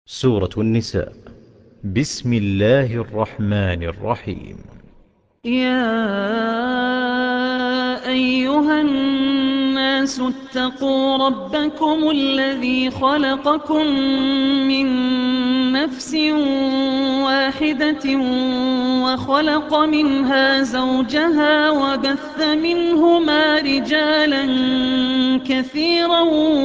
سورة النساء. بسم الله الرحمن الرحيم. يا أيها الناس اتقوا ربكم الذي خلقكم من نفس واحدة وخلق منها زوجها وبث منهما رجالا كثيرا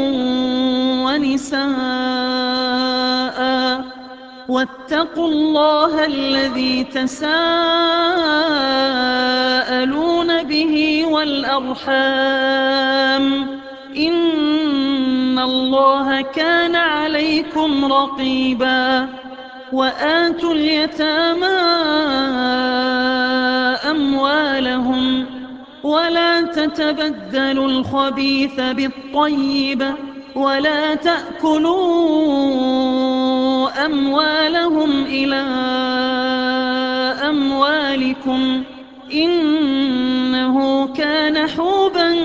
ونساء واتقوا الله الذي تساءلون به والأرحام إن الله كان عليكم رقيبا. وآتوا اليتامى أموالهم ولا تتبدلوا الخبيث بالطيب ولا تأكلوا أموالهم إلى أموالكم إنه كان حوبا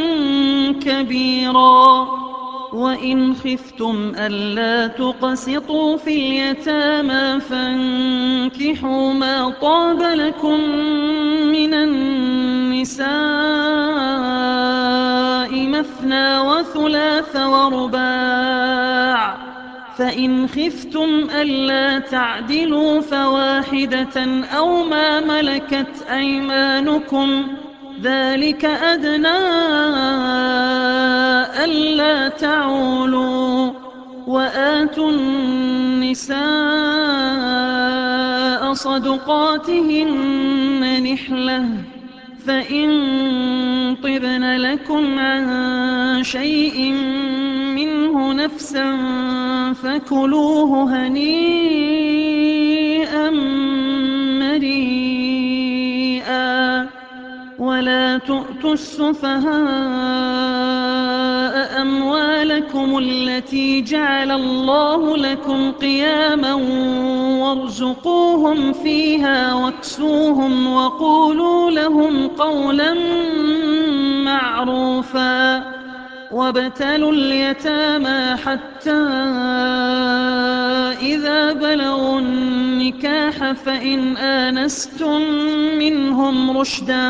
كبيرا. وإن خفتم ألا تقسطوا في اليتامى فانكحوا ما طاب لكم من النساء مثنى وثلاث ورباع، فإن خفتم ألا تعدلوا فواحدة أو ما ملكت أيمانكم ذلك أدنى ألا تعولوا. وآتوا النساء صدقاتهن نحلة فإن طبن لكم عن شيء منه نفسا فكلوه هنيئا مريئا. ولا تؤتوا السفهاء أموالكم التي جعل الله لكم قياما وارزقوهم فيها واكسوهم وقولوا لهم قولا معروفا. وابتلوا اليتامى حتى إذا بلغوا النكاح فإن آنستم منهم رشدا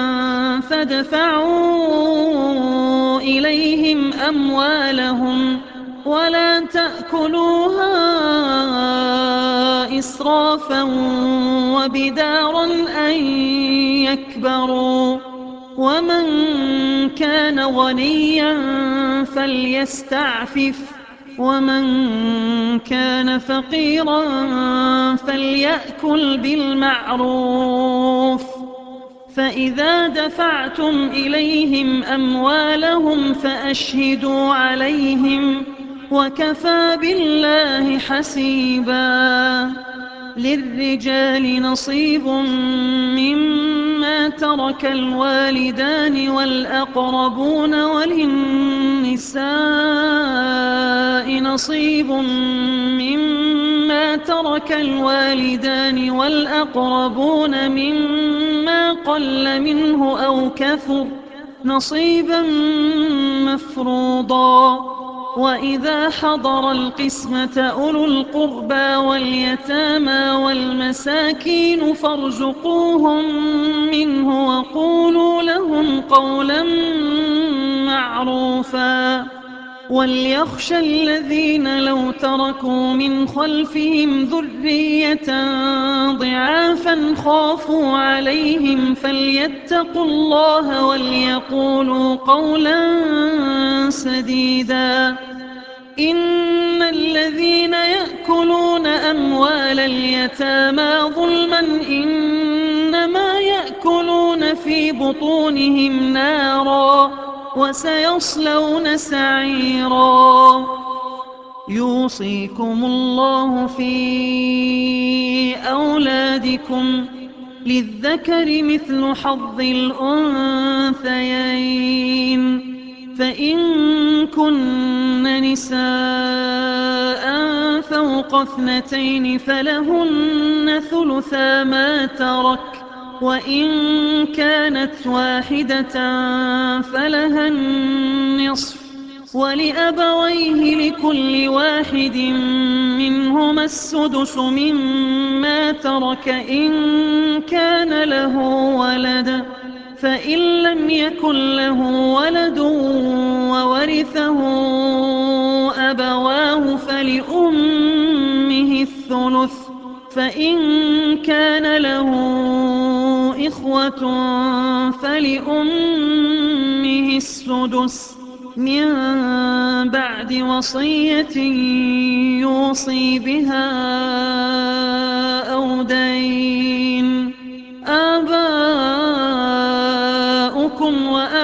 فادفعوا إليهم أموالهم ولا تأكلوها إسرافا وبدارا أن يكبروا. ومن كان غنيا فليستعفف ومن كان فقيرا فليأكل بالمعروف. فإذا دفعتم إليهم أموالهم فأشهدوا عليهم وكفى بالله حسيبا. للرجال نصيب مما ترك الوالدان والأقربون وللنساء نصيب مما ترك الوالدان والأقربون مما قل منه أو كثر نصيبا مفروضا. وإذا حضر القسمة أولو القربى واليتامى والمساكين فارزقوهم منه وقولوا لهم قولا معروفا. وليخشى الذين لو تركوا من خلفهم ذرية ضعافا خافوا عليهم فليتقوا الله وليقولوا قولا سديدا. إن الذين يأكلون أموال اليتامى ظلما إنما يأكلون في بطونهم نارا وسيصلون سعيرا. يوصيكم الله في أولادكم للذكر مثل حظ الأنثيين. فإن كن نساء فوق 2 فلهن ثلثا ما ترك وإن كانت واحدة فلها النصف ولأبويه لكل واحد منهما السدس مما ترك إن كان له ولد، فإن لم يكن له ولد وورثه أبواه فلأمه الثلث، فإن كان له إخوة فلأمه السدس من بعد وصية يوصي بها أو دين. آباؤكم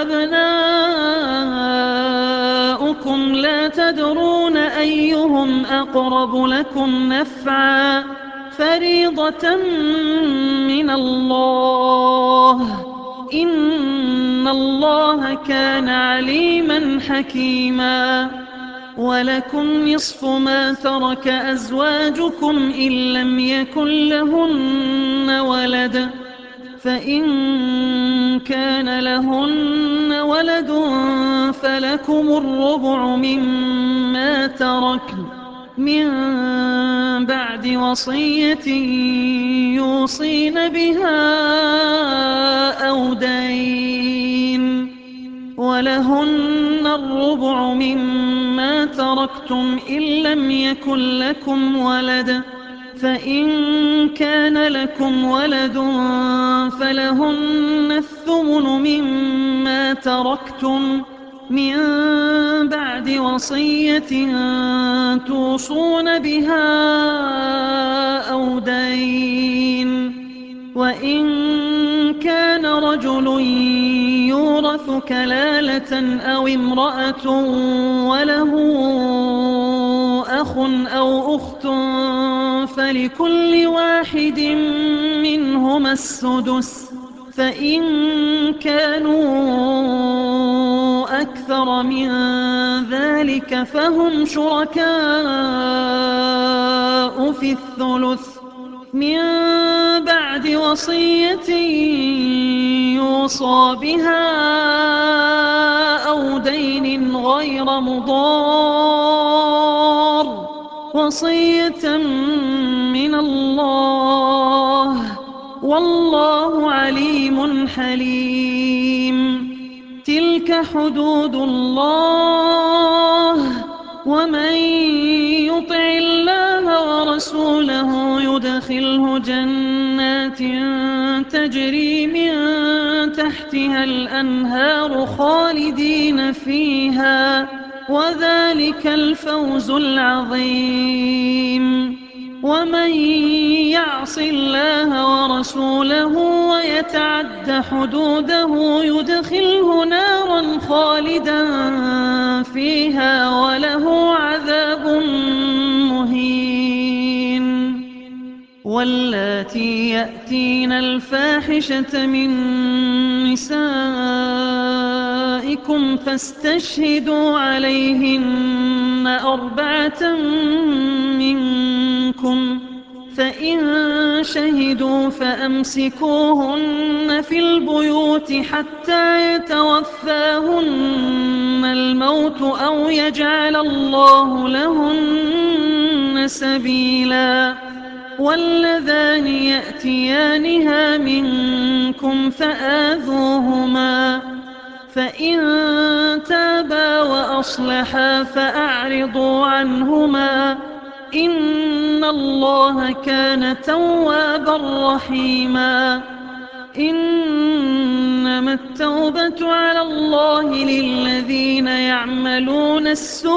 وأبناؤكم لا تدرون أيهم أقرب لكم نفعا، فريضة من الله، إن الله كان عليما حكيما. ولكم نصف ما ترك أزواجكم إن لم يكن لهن ولد، فإن كان لهن ولد فلكم الربع مما تركن من بعد وصية يوصين بها أو دين. ولهن الربع مما تركتم إن لم يكن لكم ولد، فإن كان لكم ولد فلهن الثمن مما تركتم من بعد وصية توصون بها أو دين. وإن كان رجل يورث كلالة أو امرأة وله أخ أو أخت فلكل واحد منهما السدس، فإن كانوا أكثر من ذلك فهم شركاء في الثلث من بعد وصية يوصى بها أو دين غير مضار، وصية من الله، والله عليم حليم. تلك حدود الله، ومن يطع الله ورسوله يدخله جنات تجري من تحتها الأنهار خالدين فيها، وذلك الفوز العظيم. ومن يعص الله ورسوله ويتعد حدوده يدخله نارا خالدا فيها وله عذاب مهين. واللاتي يأتين الفاحشة من نسائكم فاستشهدوا عليهن 4 منكم، فإن شهدوا فأمسكوهن في البيوت حتى يتوفاهن الموت أو يجعل الله لهن سبيلا. واللذان يأتيانها منكم فآذوهما، فإن تابا وأصلحا فأعرضوا عنهما، إن الله كان توابا رحيما. إنما التوبة على الله للذين يعملون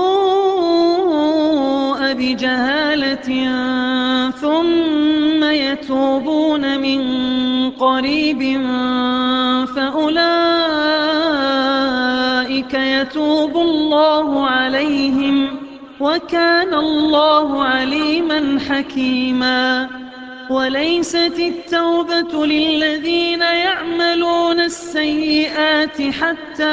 السوء بجهالة ثم يتوبون من قريب فأولئك يتوب الله عليهم، وكان الله عليما حكيما. وليست التوبة للذين يعملون السيئات حتى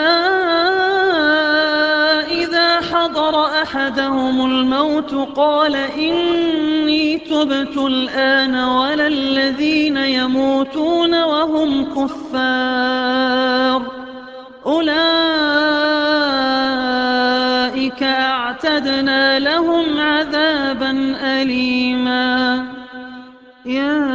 إذا حضر أحدهم الموت قال إني تبت الآن، ولا الذين يموتون وهم كفار، أولئك أولئك أعتدنا لهم عذابا أليما يا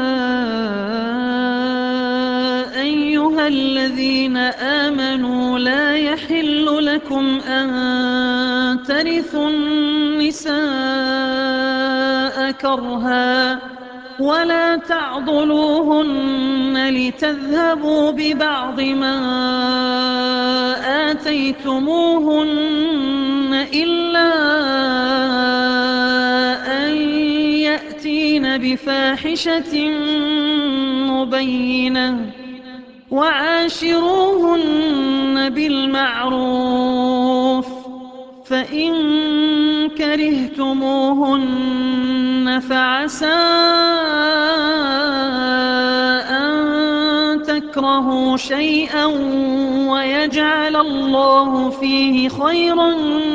أيها الذين آمنوا لا يحل لكم أن ترثوا النساء كرها ولا تعضلوهن لتذهبوا ببعض ما آتيتموهن إلا أن يأتين بفاحشة مبينة وعاشروهن بالمعروف فإن كرهتموهن فعسى أن تكرهوا شيئا ويجعل الله فيه خيرا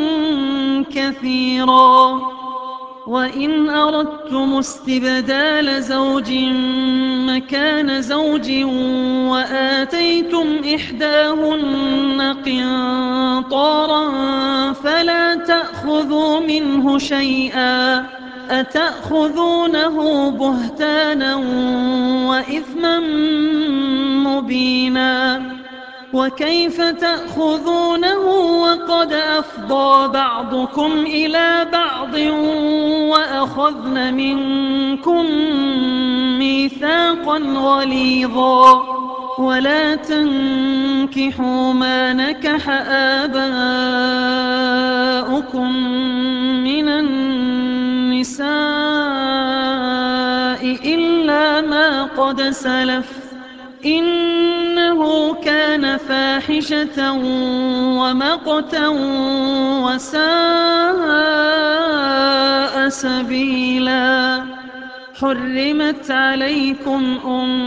كثيرا وإن أردتم استبدال زوج مكان زوج وآتيتم إحداهن قنطارا فلا تأخذوا منه شيئا أتأخذونه بهتانا وإثما مبينا وكيف تأخذونه وقد أفضى بعضكم إلى بعض وأخذن منكم ميثاقا غليظا ولا تنكحوا ما نكح آباؤكم من النساء إلا ما قد سلف إنه كان فاحشة ومقتا وساء سبيلا حرمت عليكم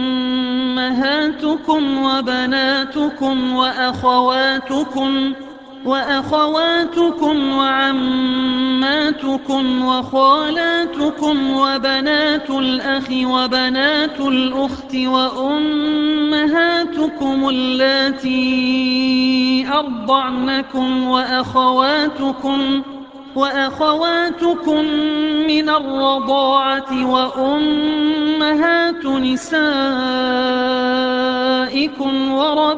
أمهاتكم وبناتكم وأخواتكم وعماتكم وخالاتكم وبنات الأخ وبنات الأخت وأمهاتكم اللاتي أرضعنكم وأخواتكم من الرضاعة وأمهات نسائكم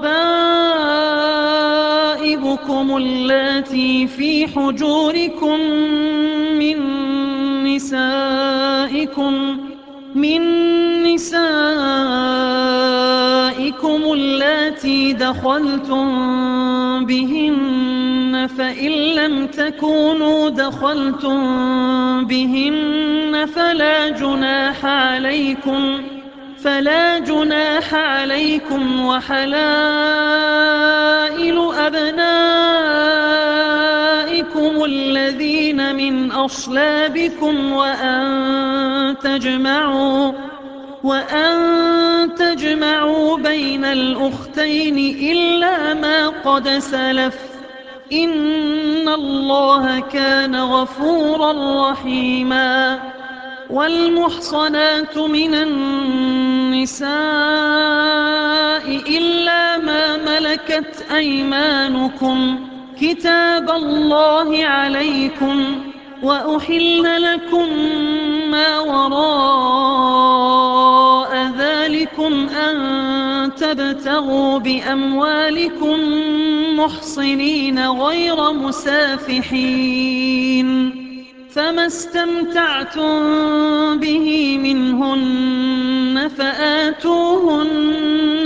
وربائبكم اللاتي في حجوركم من نسائكم اللاتي دخلتم بهن فإن لم تكونوا دخلتم بهن فلا جناح عليكم وحلائل أبنائكم الذين من أصلابكم وأن تجمعوا بين الأختين إلا ما قد سلف إن الله كان غفورا رحيما والمحصنات من النساء إلا ما ملكت أيمانكم كتاب الله عليكم وأحل لكم ما وراء ذلكم أن تبتغوا بأموالكم محصنين غير مسافحين فما استمتعتم به منهن فآتوهن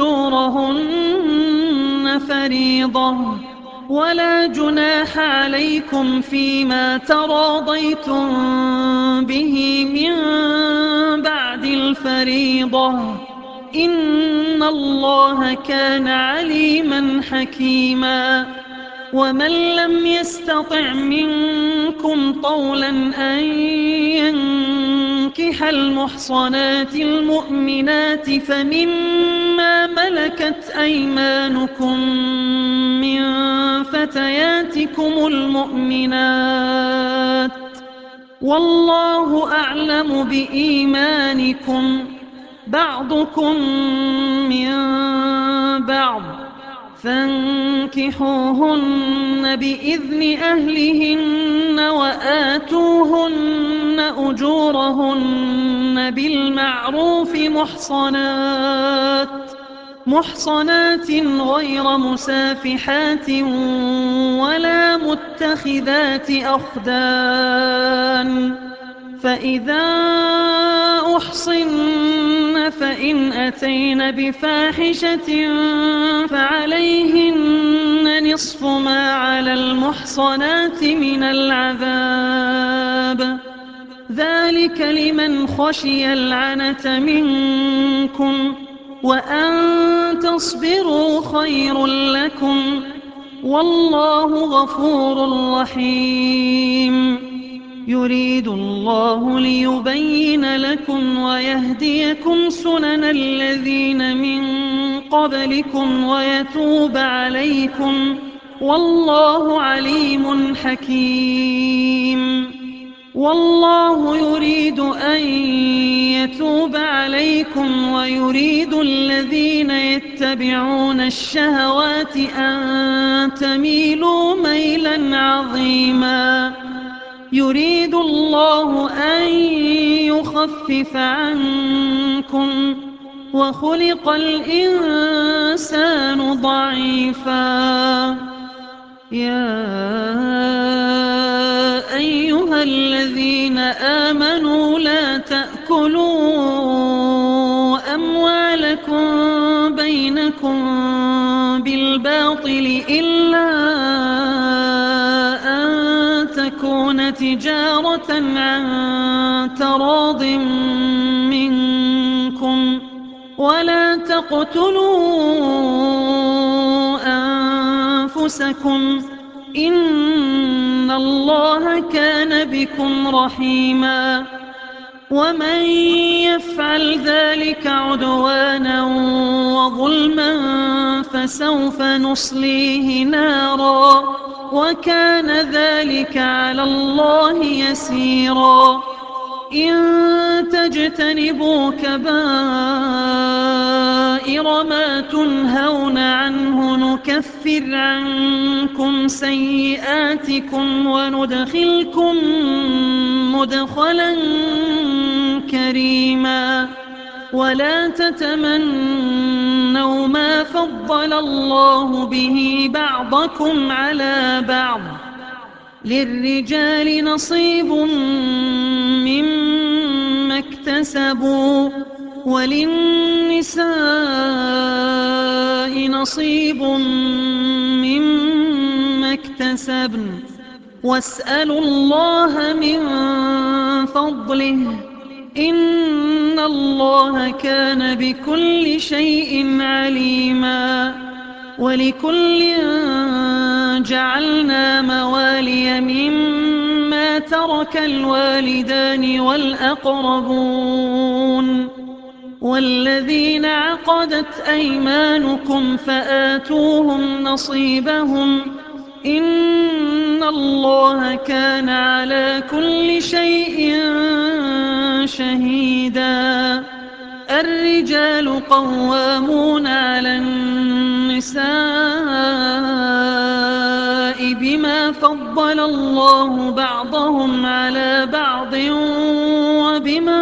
أجورهن فريضة ولا جناح عليكم فيما تراضيتم به من بعد الفريضة إن الله كان عليما حكيما ومن لم يستطع منكم طولا أن ينكح المحصنات المؤمنات فمما ملكت أيمانكم من فتياتكم المؤمنات والله أعلم بإيمانكم بعضكم من بعض فانكحوهن بإذن أهلهن وآتوهن أجورهن بالمعروف محصنات غير مسافحات ولا متخذات أخدان. فإذا أحصن فإن أتين بفاحشة فعليهن نصف ما على المحصنات من العذاب، ذلك لمن خشي العنة منكم، وأن تصبروا خير لكم، والله غفور رحيم. يريد الله ليبين لكم ويهديكم سنن الذين من قبلكم ويتوب عليكم، والله عليم حكيم. والله يريد أن يتوب عليكم ويريد الذين يتبعون الشهوات أن تميلوا ميلا عظيما. يريد الله أن يخفف عنكم وخلق الإنسان ضعيفا. يا أيها الذين آمنوا لا تأكلوا أموالكم بينكم بالباطل إلا أن تكون تجارة عن تراض منكم، ولا تقتلوا أنفسكم، إن الله كان بكم رحيما. ومن يفعل ذلك عدوانا وظلما فسوف نصليه نارا، وكان ذلك على الله يسيرا. إن تجتنبوا كبائر ما تنهون عنه نكفر عنكم سيئاتكم وندخلكم مدخلا كريما. ولا تتمنوا ما فضل الله به بعضكم على بعض، للرجال نصيب مما اكتسبوا وللنساء نصيب مما اكتسبن، واسألوا الله من فضله، إن الله كان بكل شيء عليما. ولكل جعلنا موالي مما ترك الوالدان والأقربون والذين عقدت أيمانكم فآتوهم نصيبهم، إن الله كان على كل شيء شهيدا. الرجال قوامون على النساء بما فضل الله بعضهم على بعض وبما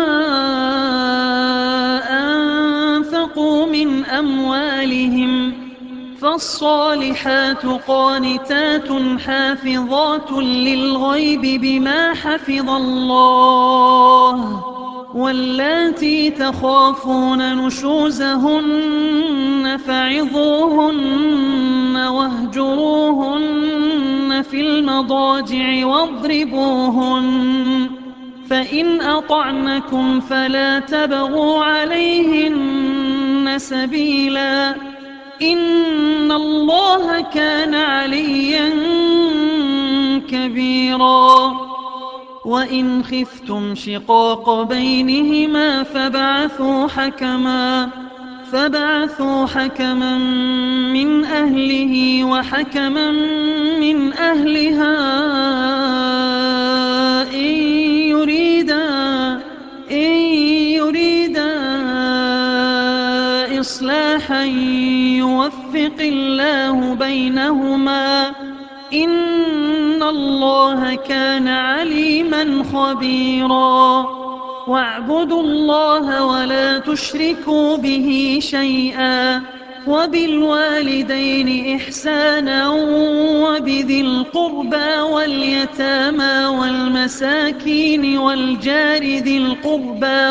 أنفقوا من أموالهم، فالصالحات قانتات حافظات للغيب بما حفظ الله، واللاتي تخافون نشوزهن فعظوهن واهجروهن في المضاجع واضربوهن، فإن أطعنكم فلا تبغوا عليهن سبيلا، إن الله كان عليا كبيرا. وإن خفتم شقاق بينهما فبعثوا حكما من أهله وحكما من أهلها إن يريدا إصلاحا يوفق الله بينهما إن الله كان عليما خبيرا واعبدوا الله ولا تشركوا به شيئا وبالوالدين إحسانا وبذي القربى واليتامى والمساكين والجار ذي القربى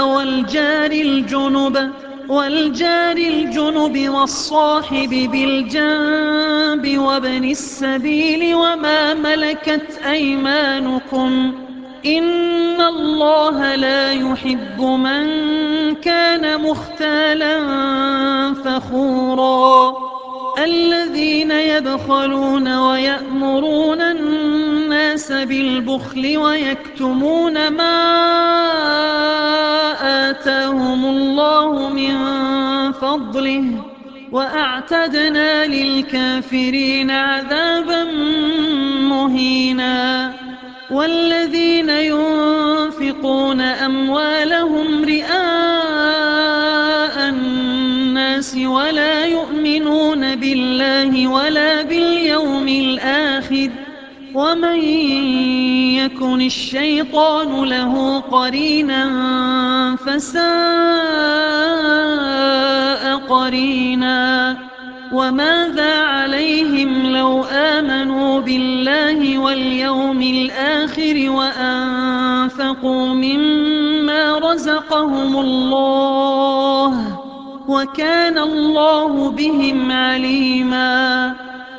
والجار الجنب والصاحب بالجنب وابن السبيل وما ملكت أيمانكم إن الله لا يحب من كان مختالا فخورا الذين يبخلون ويأمرون الناس بالبخل ويكتمون ما آتاهم الله من فضله وأعتدنا للكافرين عذابا مهينا والذين ينفقون أموالهم رئاء الناس ولا يؤمنون بالله ولا باليوم الآخر ومن يكن الشيطان له قرينا فساء قرينا وماذا عليهم لو آمنوا بالله واليوم الآخر وأنفقوا مما رزقهم الله وكان الله بهم عليما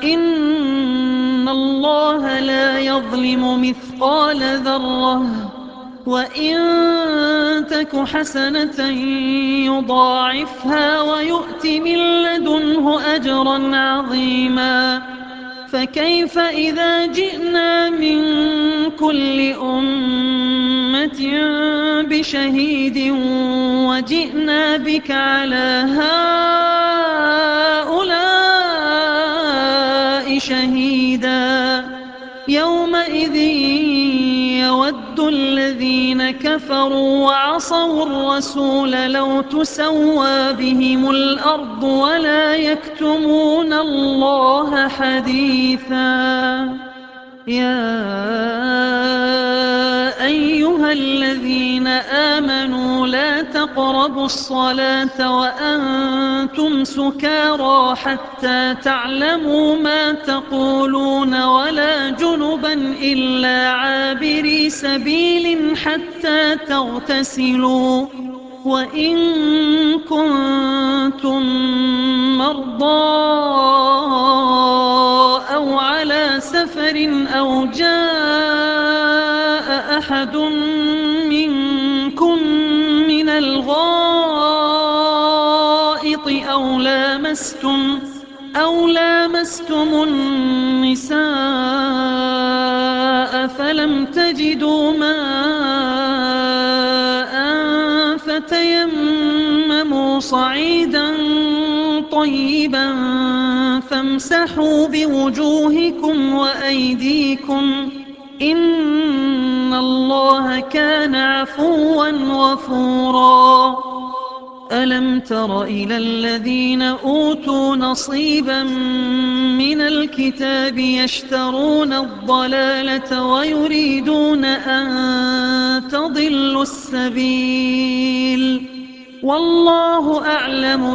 إن الله لا يظلم مثقال ذرة وإن تك حسنة يضاعفها ويؤت من لدنه أجرا عظيما فكيف إذا جئنا من كل أمة بشهيد وجئنا بك على هؤلاء شهيدا يومئذ يود الذين كفروا وعصوا الرسول لو تسوى بهم الأرض ولا يكتمون الله حديثا يا أيها الذين آمنوا لا تقربوا الصلاة وأنتم سكارى حتى تعلموا ما تقولون ولا جنبا إلا عابري سبيل حتى تغتسلوا وإن كنتم مرضى أو على سفر أو جاء أحد منكم من الغائط أو لامستم النساء فلم تجدوا ماء فتيمموا صعيدا طيبا فامسحوا بوجوهكم وأيديكم إن الله كان عفوا غفورا ألم تر إلى الذين أوتوا نصيبا من الكتاب يشترون الضلالة ويريدون أن تضلوا السبيل والله أعلم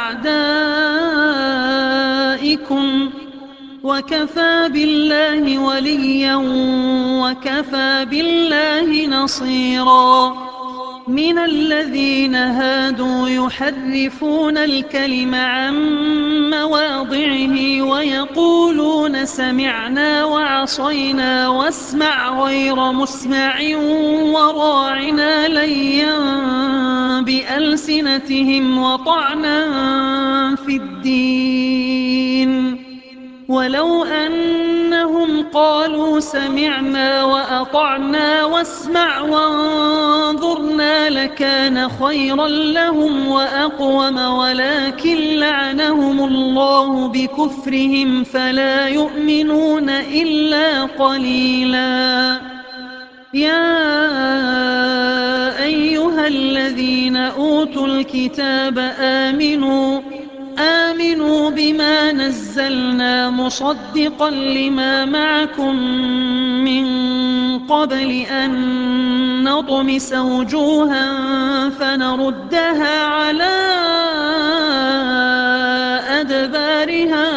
بأعدائكم وكفى بالله وليا وكفى بالله نصيرا من الذين هادوا يحرفون الكلم عن مواضعه ويقولون سمعنا وعصينا واسمع غير مسمع وراعنا ليا بألسنتهم وطعنا في الدين ولو أنهم قالوا سمعنا وأطعنا واسمع وانظرنا لكان خيرا لهم وأقوم ولكن لعنهم الله بكفرهم فلا يؤمنون إلا قليلا يا أيها الذين أوتوا الكتاب آمنوا بما نزلنا مصدقا لما معكم من قبل أن نطمس وجوها فنردها على أدبارها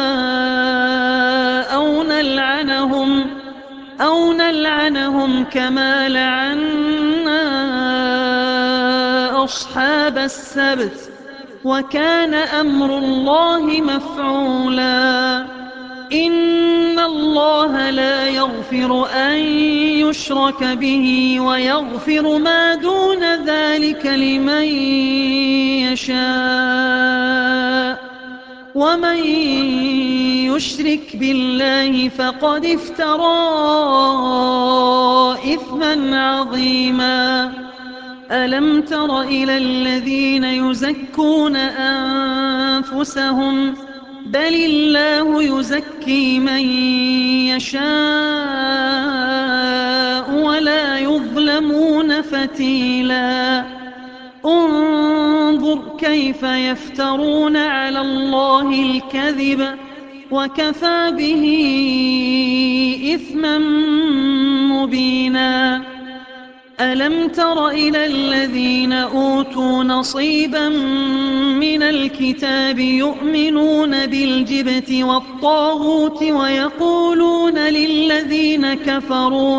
أو نلعنهم كما لعنا أصحاب السبت وكان أمر الله مفعولا إن الله لا يغفر أن يشرك به ويغفر ما دون ذلك لمن يشاء ومن يشرك بالله فقد افترى إثما عظيما ألم تر إلى الذين يزكون أنفسهم بل الله يزكي من يشاء ولا يظلمون فتيلا انظر كيف يفترون على الله الكذب وكفى به إثما مبينا ألم تر إلى الذين أوتوا نصيبا من الكتاب يؤمنون بالجبت والطاغوت ويقولون للذين كفروا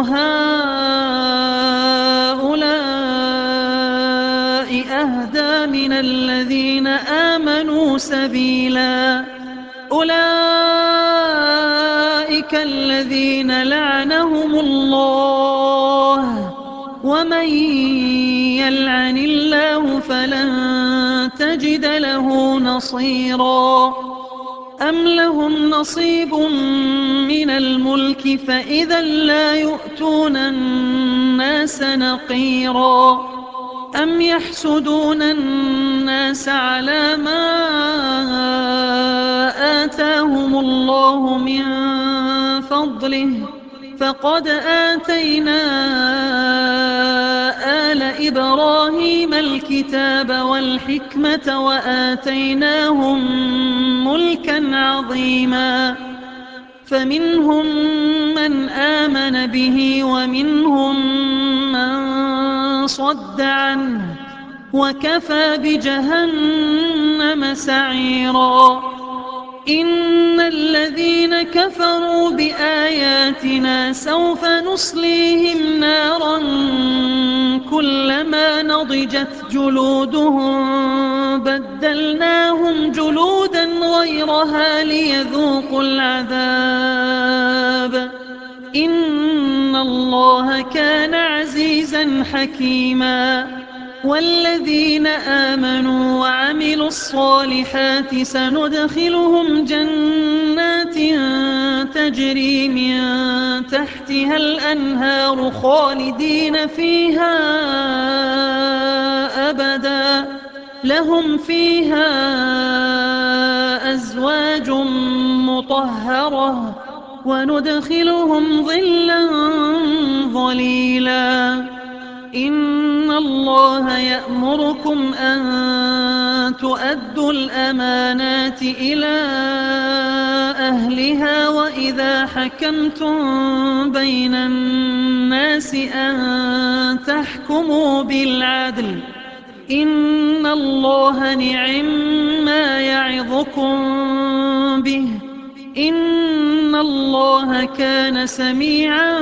هؤلاء أهدى من الذين آمنوا سبيلا أولئك الذين لعنهم الله ومن يلعن الله فلن تجد له نصيرا أم لهم نصيب من الملك فإذا لا يؤتون الناس نقيرا أم يحسدون الناس على ما آتاهم الله من فضله فقد آتينا آل إبراهيم الكتاب والحكمة وآتيناهم ملكا عظيما فمنهم من آمن به ومنهم من صد عنه وكفى بجهنم سعيرا إن الذين كفروا بآياتنا سوف نصليهم نارا كلما نضجت جلودهم بدلناهم جلودا غيرها ليذوقوا العذاب إن الله كان عزيزا حكيما والذين آمنوا وعملوا الصالحات سندخلهم جنات تجري من تحتها الأنهار خالدين فيها أبدا لهم فيها أزواج مطهرة وندخلهم ظلا ظليلا إن الله يأمركم أن تؤدوا الأمانات إلى أهلها وإذا حكمتم بين الناس أن تحكموا بالعدل إن الله نعم ما يعظكم به إن الله كان سميعا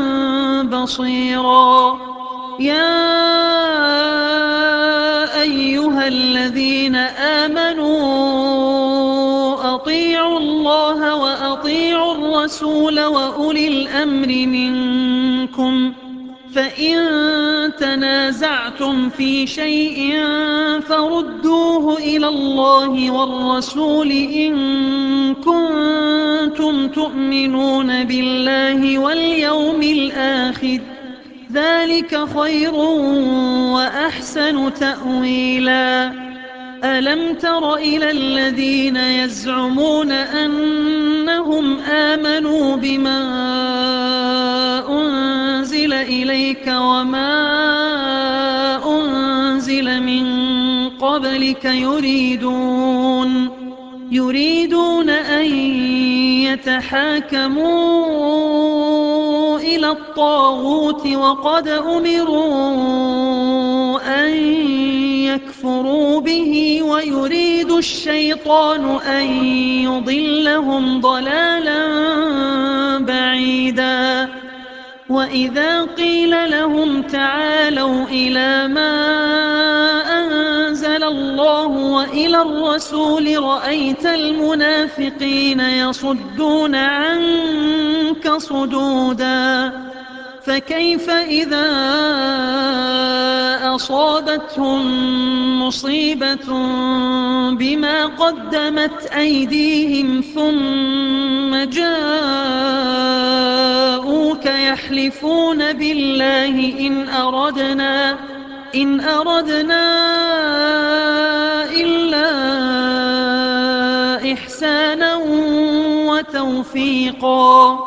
بصيرا يا أيها الذين آمنوا أطيعوا الله وأطيعوا الرسول وأولي الأمر منكم فإن تنازعتم في شيء فردوه إلى الله والرسول إن كنتم تؤمنون بالله واليوم الآخر ذلك خير وأحسن تأويلا ألم تر إلى الذين يزعمون أنهم آمنوا بما أنزل إليك وما أنزل من قبلك يريدون أن يتحاكموا إلى الطاغوت وقد أمروا أن يكفروا به ويريد الشيطان أن يضلهم ضلالا بعيدا وإذا قيل لهم تعالوا إلى ما أنزل الله وإلى الرسول رأيت المنافقين يصدون عنك صدودا فكيف إذا أصابتهم مصيبة بما قدمت أيديهم ثم جاءوك يحلفون بالله إن أردنا إلا إحسانا وتوفيقا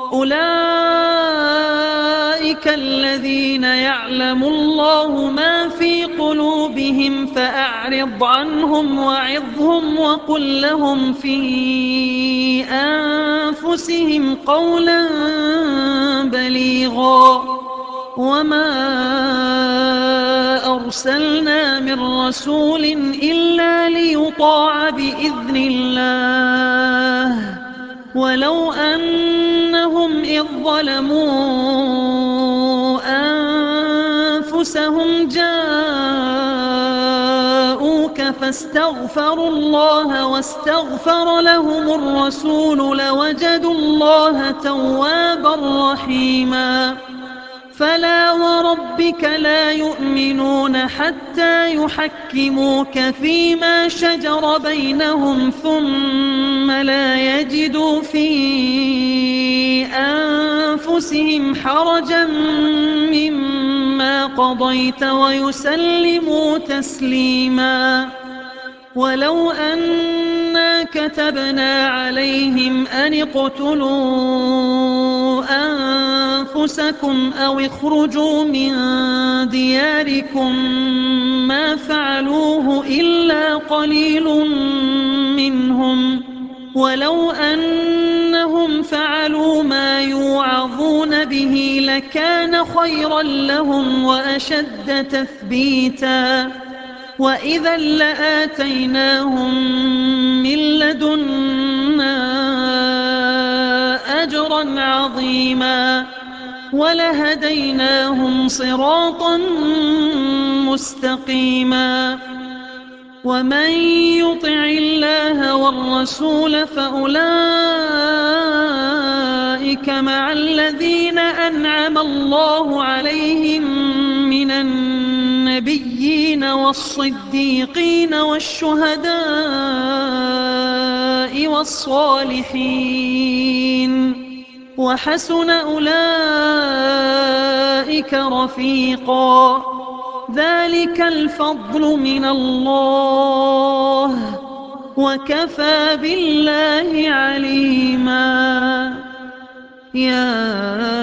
أولئك الذين يعلم الله ما في قلوبهم فأعرض عنهم وعظهم وقل لهم في أنفسهم قولا بليغا وما أرسلنا من رسول إلا ليطاع بإذن الله ولو أنهم إذ ظلموا أنفسهم جاءوك فاستغفروا الله واستغفر لهم الرسول لوجدوا الله توابا رحيما فلا وربك لا يؤمنون حتى يحكموك فيما شجر بينهم ثم لا يجدوا في أنفسهم حرجا مما قضيت ويسلموا تسليما ولو أنا كتبنا عليهم أن اقتلوا أنفسكم أو اخرجوا من دياركم ما فعلوه إلا قليل منهم ولو أنهم فعلوا ما يوعظون به لكان خيرا لهم وأشد تثبيتا وإذا لآتيناهم من لدنا أجرا عظيما ولهديناهم صراطا مستقيما ومن يطع الله والرسول فأولئك مع الذين أنعم الله عليهم من النبيين والصديقين والشهداء والصالحين وحسن أولئك رفيقا ذلك الفضل من الله وكفى بالله عليما يا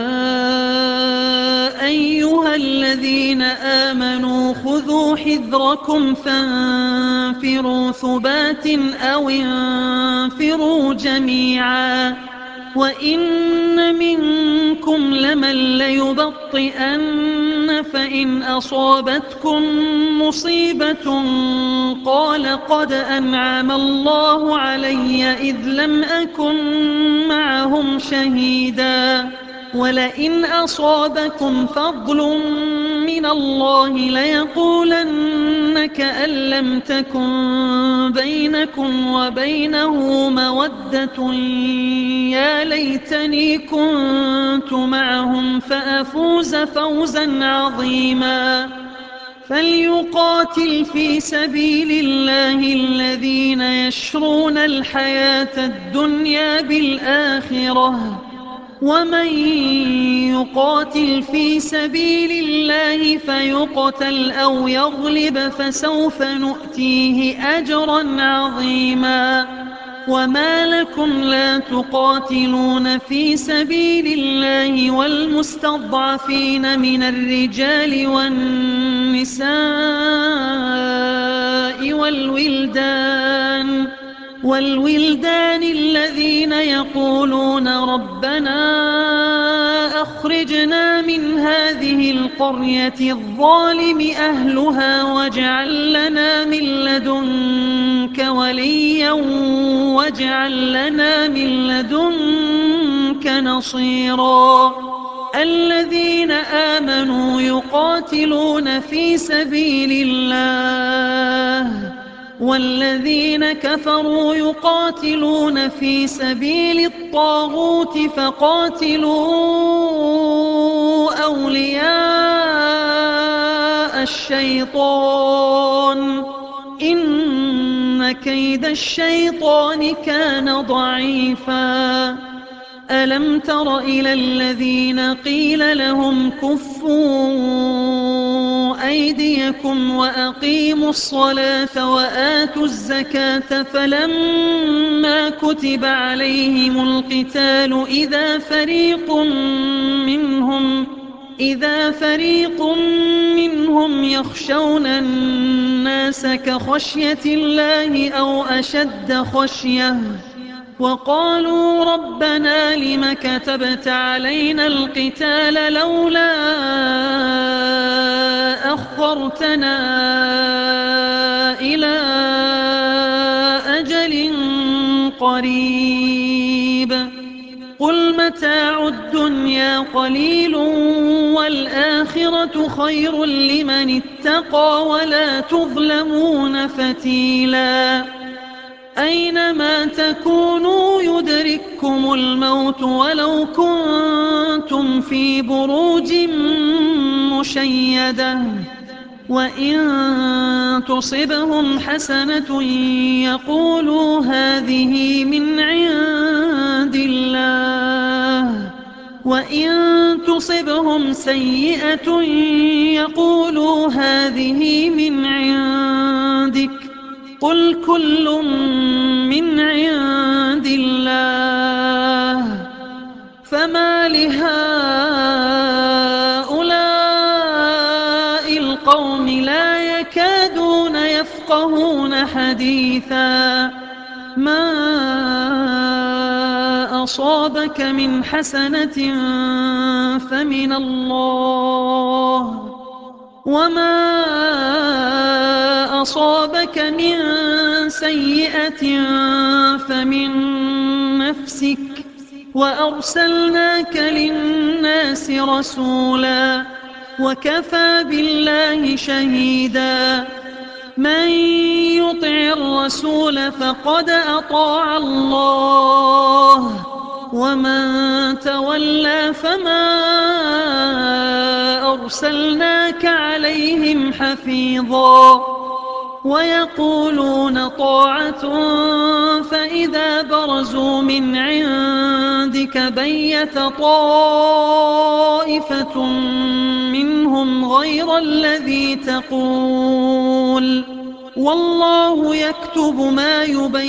أيها الذين آمنوا خذوا حذركم فانفروا ثبات أو انفروا جميعا وإن منكم لمن ليبطئن فإن أصابتكم مصيبة قال قد أنعم الله علي إذ لم أكن معهم شهيدا ولئن أصابكم فضل من الله ليقولن كأن لم تكن بينكم وبينه مودة يا ليتني كنت معهم فأفوز فوزا عظيما فليقاتل في سبيل الله الذين يشرون الحياة الدنيا بالآخرة ومن يقاتل في سبيل الله فيقتل أو يغلب فسوف نؤتيه أجرا عظيما وما لكم لا تقاتلون في سبيل الله والمستضعفين من الرجال والنساء والولدان الذين يقولون ربنا أخرجنا من هذه القرية الظالم أهلها واجعل لنا من لدنك وليا واجعل لنا من لدنك نصيرا الذين آمنوا يقاتلون في سبيل الله والذين كفروا يقاتلون في سبيل الطاغوت فقاتلوا أولياء الشيطان إن كيد الشيطان كان ضعيفا ألم تر إلى الذين قيل لهم كفوا أيديكم وأقيموا الصلاة وآتوا الزكاة فلما كتب عليهم القتال إذا فريق منهم يخشون الناس كخشية الله أو أشد خشية وقالوا ربنا لم كتبت علينا القتال لولا أخرتنا إلى أجل قريب قل متاع الدنيا قليل والآخرة خير لمن اتقى ولا تظلمون فتيلا أينما تكونوا يدرككم الموت ولو كنتم في بروج مشيدة وإن تصبهم حسنة يقولوا هذه من عند الله وإن تصبهم سيئة يقولوا هذه من عندك قل كل من عند الله فما لهؤلاء القوم لا يكادون يفقهون حديثا ما أصابك من حسنة فمن الله وما أصابك من سيئة فمن نفسك وأرسلناك للناس رسولا وكفى بالله شهيدا من يطع الرسول فقد أطاع الله ومن تولى فما أرسلناك عليهم حفيظا ويقولون طاعة فإذا برزوا من عندك بيت طائفة منهم غير الذي تقول والله يكتب ما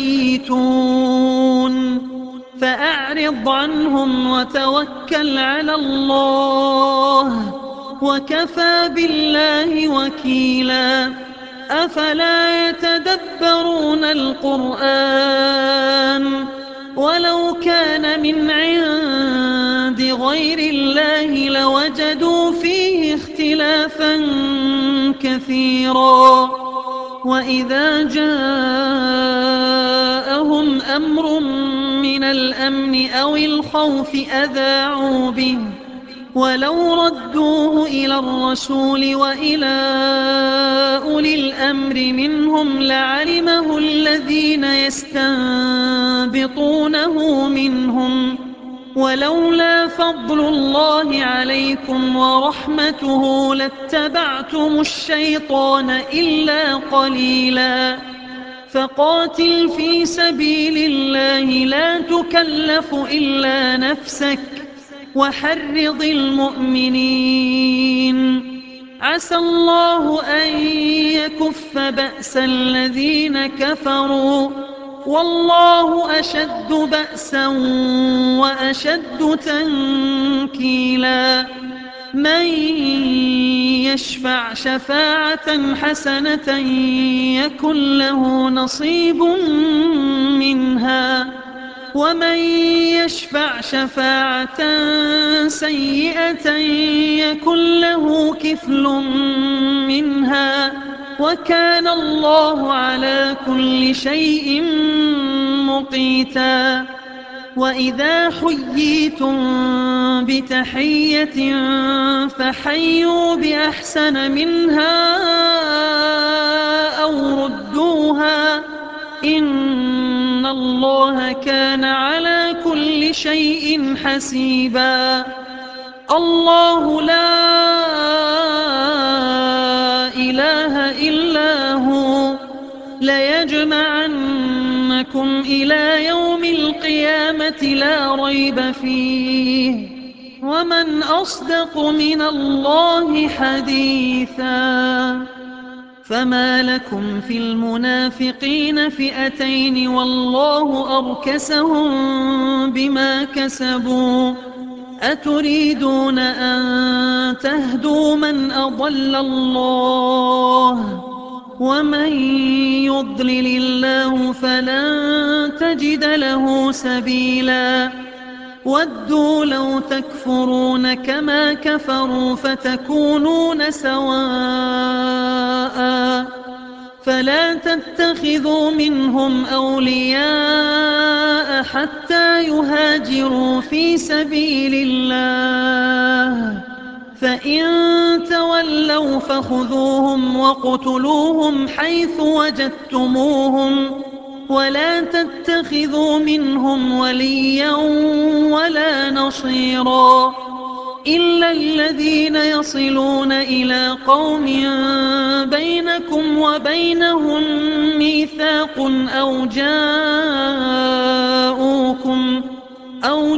يبيتون فأعرض عنهم وتوكل على الله وكفى بالله وكيلا أفلا يتدبرون القرآن ولو كان من عند غير الله لوجدوا فيه اختلافا كثيرا وإذا جاءهم أمر من الأمن أو الخوف أذاعوا به ولو ردوه إلى الرسول وإلى أولي الأمر منهم لعلمه الذين يستنبطونه منهم ولولا فضل الله عليكم ورحمته لاتبعتم الشيطان إلا قليلا فقاتل في سبيل الله لا تكلف إلا نفسك وحرض المؤمنين عسى الله أن يكف بأس الذين كفروا والله أشد بأسا وأشد تنكيلا من يشفع شفاعة حسنة يكن له نصيب منها ومن يشفع شفاعة سيئة يكن له كفل منها وكان الله على كل شيء مقيتا. وإذا حييتم بتحية فحيوا بأحسن منها أو ردوها إن الله كان على كل شيء حسيبا. الله لا إله إلا هو ليجمعنكم إلى يوم القيامة لا ريب فيه ومن أصدق من الله حديثا. فما لكم في المنافقين فئتين والله أركسهم بما كسبوا أتريدون أن تهدوا من أضل الله ومن يضلل الله فلن تجد له سبيلا. ودوا لو تكفرون كما كفروا فتكونون سواء فلا تتخذوا منهم أولياء حتى يهاجروا في سبيل الله فإن تولوا فخذوهم وقتلوهم حيث وجدتموهم ولا تتخذوا منهم وليا ولا نصيرا إلا الذين يصلون إلى قوم بينكم وبينهم ميثاق أو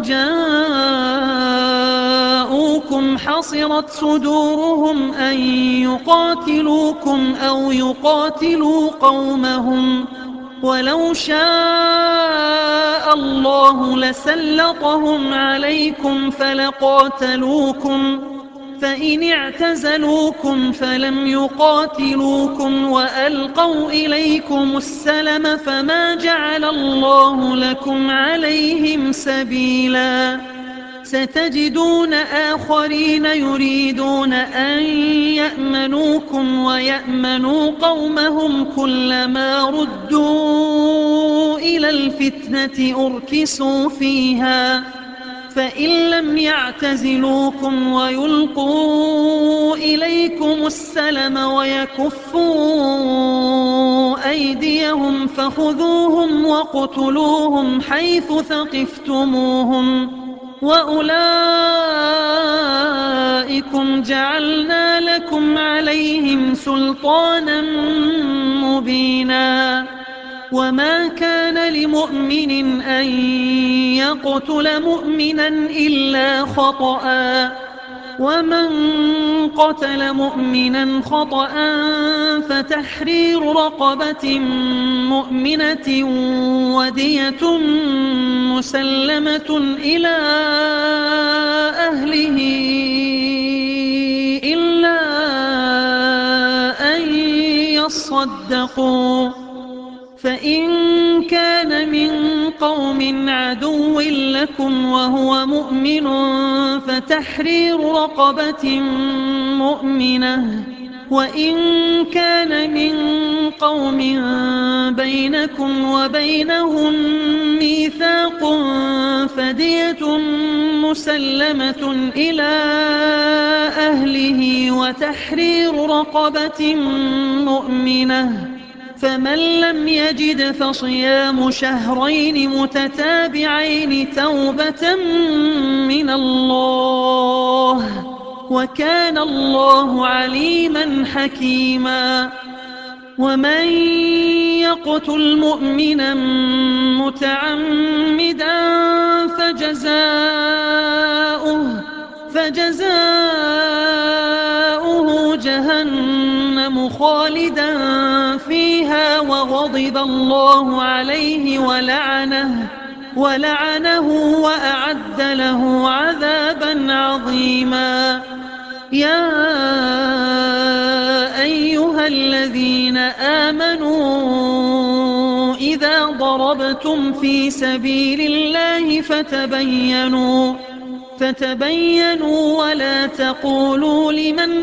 جاءوكم حصرت صدورهم أن يقاتلوكم أو يقاتلوا قومهم ولو شاء الله لسلطهم عليكم فلقاتلوكم فإن اعتزلوكم فلم يقاتلوكم وألقوا إليكم السلم فما جعل الله لكم عليهم سبيلا. ستجدون آخرين يريدون أن يأمنوكم ويأمنوا قومهم كلما ردوا إلى الفتنة أركسوا فيها فإن لم يعتزلوكم ويلقوا إليكم السلم ويكفوا أيديهم فخذوهم وقتلوهم حيث ثقفتموهم وأولئكم جعلنا لكم عليهم سلطانا مبينا. وما كان لمؤمن أن يقتل مؤمنا إلا خطأ ومن قتل مؤمنا خطأ فتحرير رقبة مؤمنة ودية مسلمة إلى أهله إلا أن يصدقوا فإن كان من قوم عدو لكم وهو مؤمن فتحرير رقبة مؤمنة وإن كان من قوم بينكم وبينهم ميثاق فدية مسلمة إلى أهله وتحرير رقبة مؤمنة فمن لم يجد فصيام شهرين متتابعين توبة من الله وكان الله عليما حكيما. ومن يقتل مؤمنا متعمدا فجزاؤه جهنم خالدا فيها وغضب الله عليه ولعنه وأعد له عذابا عظيما. يا أيها الذين آمنوا إذا ضربتم في سبيل الله فتبينوا ولا تقولوا لمن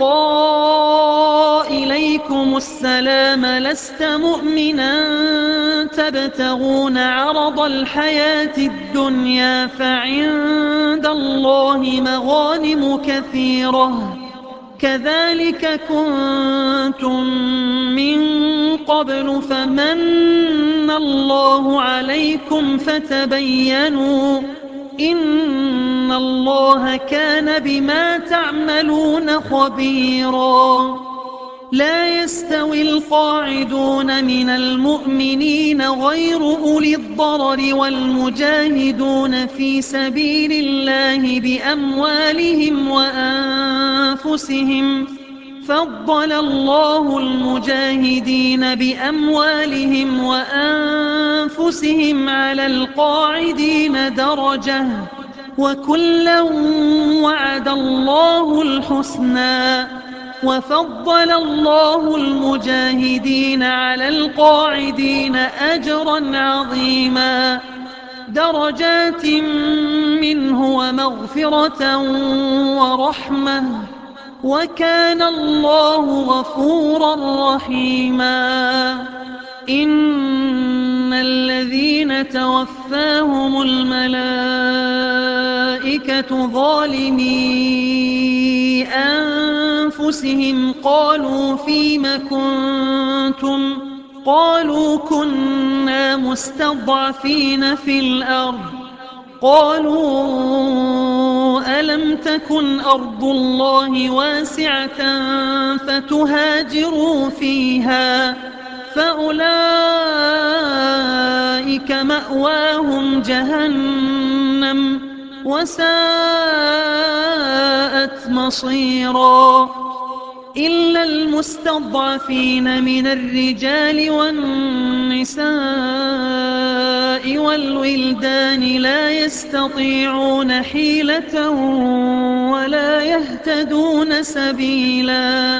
ألقى إليكم السلام لست مؤمنا تبتغون عرض الحياة الدنيا فعند الله مغانم كثيرة كذلك كنتم من قبل فمن الله عليكم فتبينوا إن الله كان بما تعملون خبيرا لا يستوي القاعدون من المؤمنين غير أولي الضرر والمجاهدون في سبيل الله بأموالهم وأنفسهم فضل الله المجاهدين بأموالهم وأنفسهم على القاعدين درجة وكلا وعد الله الحسنى وفضل الله المجاهدين على القاعدين أجرا عظيما درجات منه ومغفرة ورحمة وكان الله غفورا رحيما إن الذين توفاهم الملائكة ظالمي أنفسهم قالوا فيم كنتم قالوا كنا مستضعفين في الأرض قالوا ألم تكن أرض الله واسعة فتهاجروا فيها فأولئك مأواهم جهنم وساءت مصيرا إلا المستضعفين من الرجال والنساء والولدان لا يستطيعون حيلة ولا يهتدون سبيلا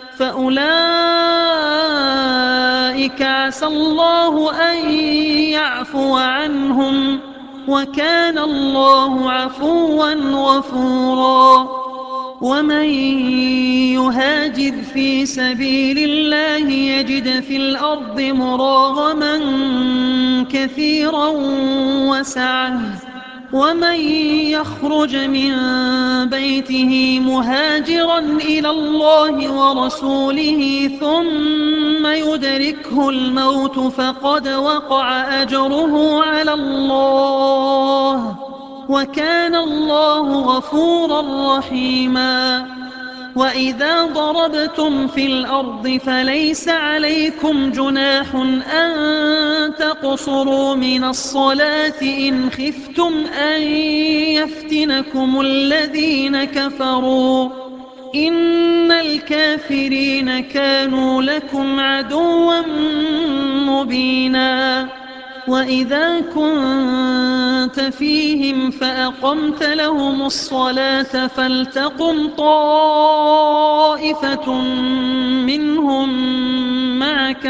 فأولئك عسى الله أن يعفو عنهم وكان الله عفوا غفورا ومن يهاجر في سبيل الله يجد في الأرض مراغما كثيرا وسعة ومن يخرج من بيته مهاجرا إلى الله ورسوله ثم يدركه الموت فقد وقع أجره على الله وكان الله غفورا رحيما وإذا ضربتم في الأرض فليس عليكم جناح أن تقصروا من الصلاة إن خفتم أن يفتنكم الذين كفروا إن الكافرين كانوا لكم عدوا مبينا وإذا كنت فيهم فأقمت لهم الصلاة فلتقم طائفة منهم معك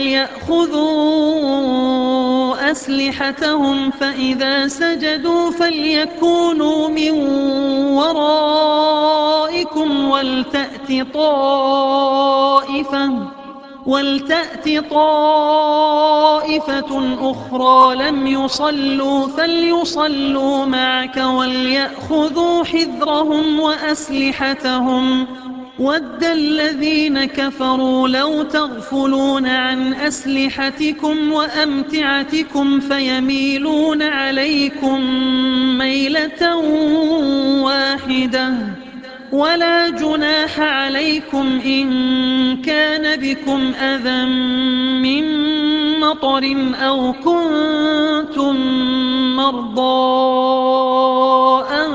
وليأخذوا أسلحتهم فإذا سجدوا فليكونوا من ورائكم ولتأت طائفة أخرى لم يصلوا فليصلوا معك وليأخذوا حذرهم وأسلحتهم ود الذين كفروا لو تغفلون عن أسلحتكم وأمتعتكم فيميلون عليكم ميلة واحدة ولا جناح عليكم إن كان بكم أذى من مطر أو كنتم مرضى أن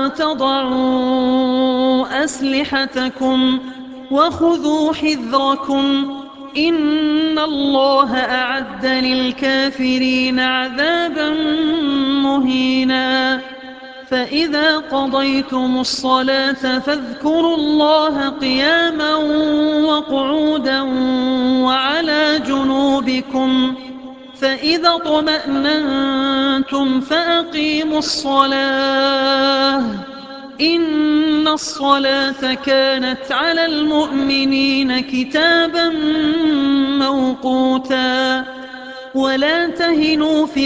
تضعوا أسلحتكم وخذوا حذركم إن الله أعد للكافرين عذابا مهينا فإذا قضيتم الصلاة فاذكروا الله قياما وقعودا وعلى جنوبكم، فإذا اطمأننتم فأقيموا الصلاة، إن الصلاة كانت على المؤمنين كتابا موقوتا. ولا تهنوا في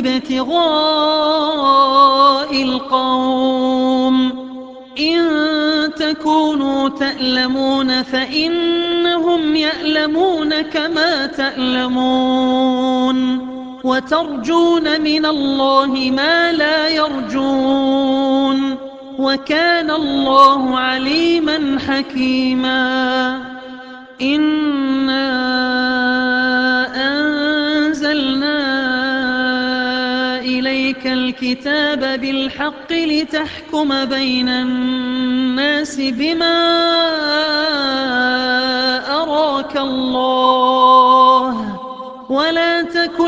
ابتغاء القوم، إن تكونوا تألمون فإنهم يألمون كما تألمون، وترجون من الله ما لا يرجون، وكان الله عليما حكيما. إنا أنزلنا إليك الكتاب بالحق لتحكم بين الناس بما أراك الله، ولا تكن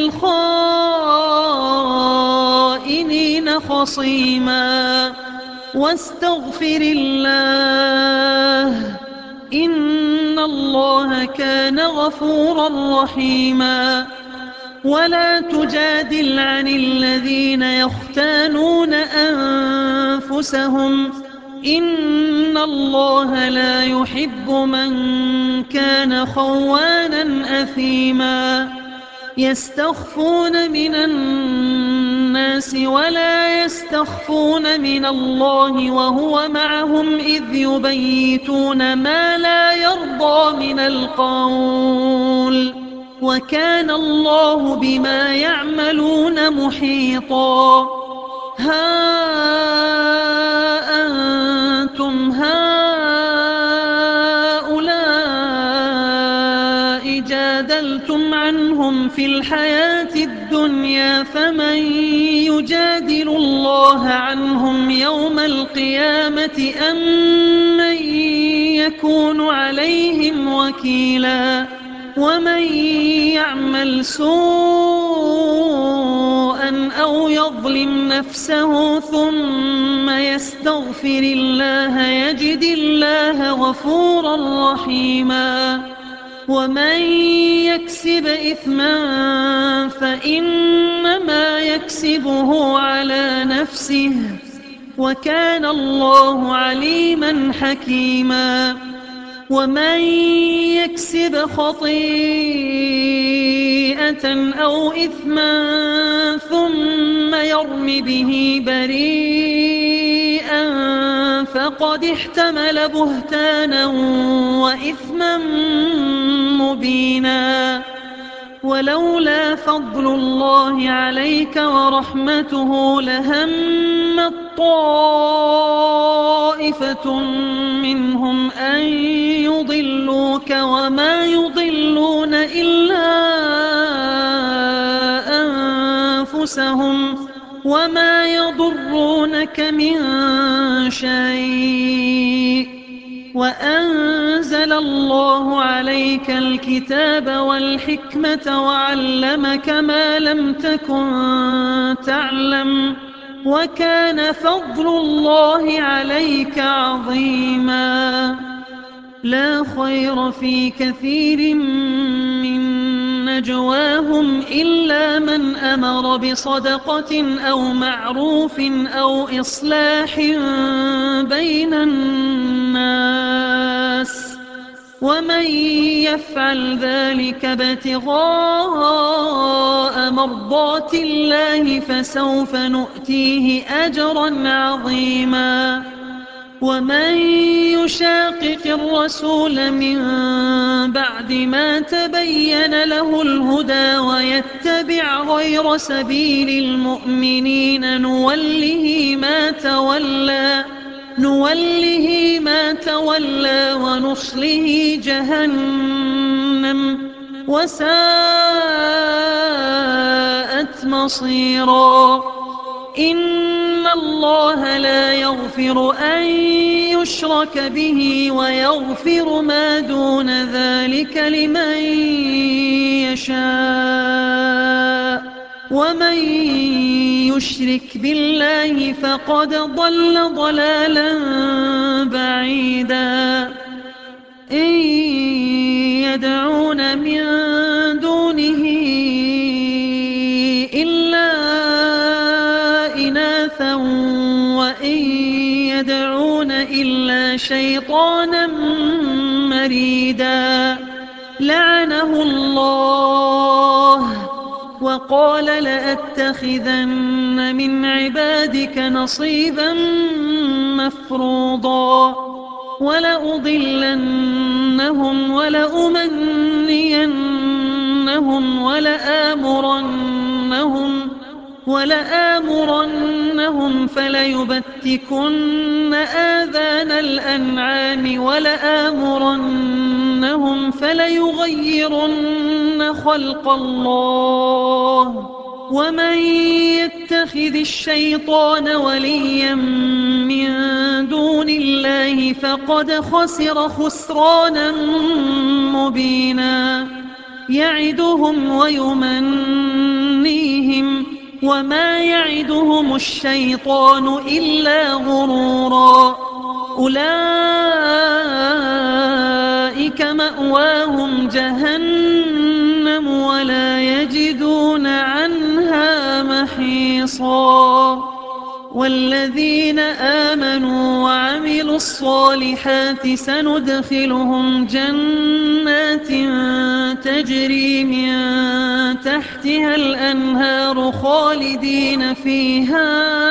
للخائنين خصيما، واستغفر الله، إن الله كان غفورا رحيما. ولا تجادل عن الذين يختانون أنفسهم، إن الله لا يحب من كان خوانا أثيما. يستخفون من الناس ولا يستخفون من الله وهو معهم إذ يبيتون ما لا يرضى من القول، وكان الله بما يعملون محيطا. ها أنتم هؤلاء جادلتم عنهم في الحياة الدنيا، فمن يجادل الله عنهم يوم القيامة أم من يكون عليهم وكيلا. ومن يعمل سوءا أو يظلم نفسه ثم يستغفر الله يجد الله غفورا رحيما. ومن يكسب إثما فإنما يكسبه على نفسه، وكان الله عليما حكيما. ومن يكسب خطيئة أو إثما ثم يرم به بريئا فقد احتمل بهتانا وإثما مبينا. ولولا فضل الله عليك ورحمته لهمت طائفة منهم أن يضلوك وما يضلون إلا أنفسهم وما يضرونك من شيء. وأنزل الله عليك الكتاب والحكمة وعلمك ما لم تكن تعلم، وكان فضل الله عليك عظيما. لا خير في كثير من نجواهم إلا من أمر بصدقة أو معروف أو إصلاح بين الناس، ومن يفعل ذلك ابتغاء مرضات الله فسوف نؤتيه أجرا عظيما. ومن يشاقق الرسول من بعد ما تبين له الهدى ويتبع غير سبيل المؤمنين نوله ما تولى ونصله جهنم وساءت مصيرا. إن الله لا يغفر أن يشرك به ويغفر ما دون ذلك لمن يشاء، ومن يشرك بالله فقد ضل ضلالا بعيدا إن يدعون من دونه إلا إناثا وإن يدعون إلا شيطانا مريدا لعنه الله وقال لأتخذن من عبادك نصيبا مفروضا ولأضلنهم ولأمنينهم ولآمرنهم فليبتكن آذان الأنعام ولآمرنهم فليغيرن خلق الله ومن يتخذ الشيطان وليا من دون الله فقد خسر خسرانا مبينا يعدهم ويمنيهم وما يعدهم الشيطان إلا غرورا أولئك مأواهم جهنم ولا يجدون عنها محيصا والذين آمنوا وعملوا الصالحات سندخلهم جنات تجري من تحتها الأنهار خالدين فيها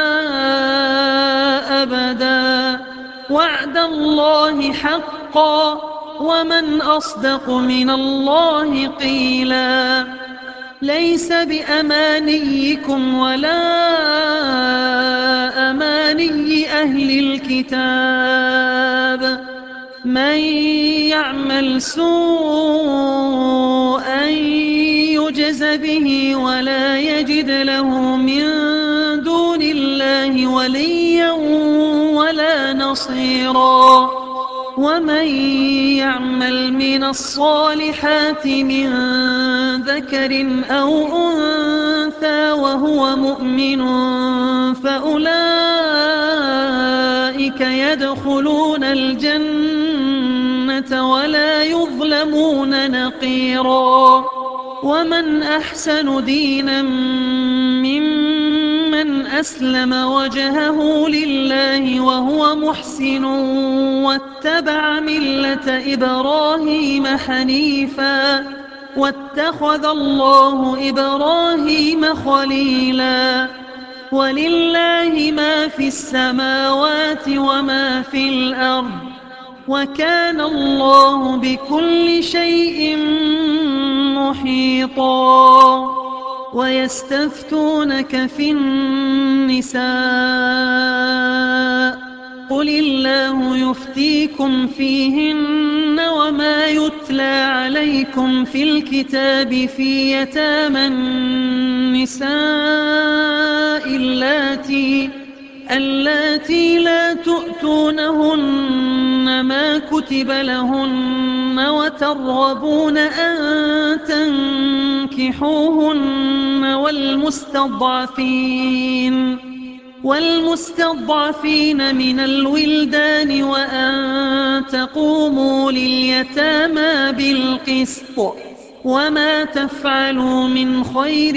أبدا وعد الله حقا ومن أصدق من الله قيلا ليس بأمانيكم ولا أماني أهل الكتاب من يعمل سوءا يجز به ولا يجد له من دون الله وليا ولا نصيرا ومن يعمل من الصالحات من ذكر أو أنثى وهو مؤمن فأولئك يدخلون الجنة ولا يظلمون نقيرا ومن أحسن دينا ممن أسلم وجهه لله وهو محسن واتبع ملة إبراهيم حنيفا واتخذ الله إبراهيم خليلا ولله ما في السماوات وما في الأرض وكان الله بكل شيء محيطا ويستفتونك في النساء قل الله يفتيكم فيهن وما يتلى عليكم في الكتاب في يتامى النساء اللاتي لا تؤتونهن ما كتب لهن وترغبون أن تنكحوهن والمستضعفين من الولدان وأن تقوموا لليتامى بالقسط وما تفعلوا من خير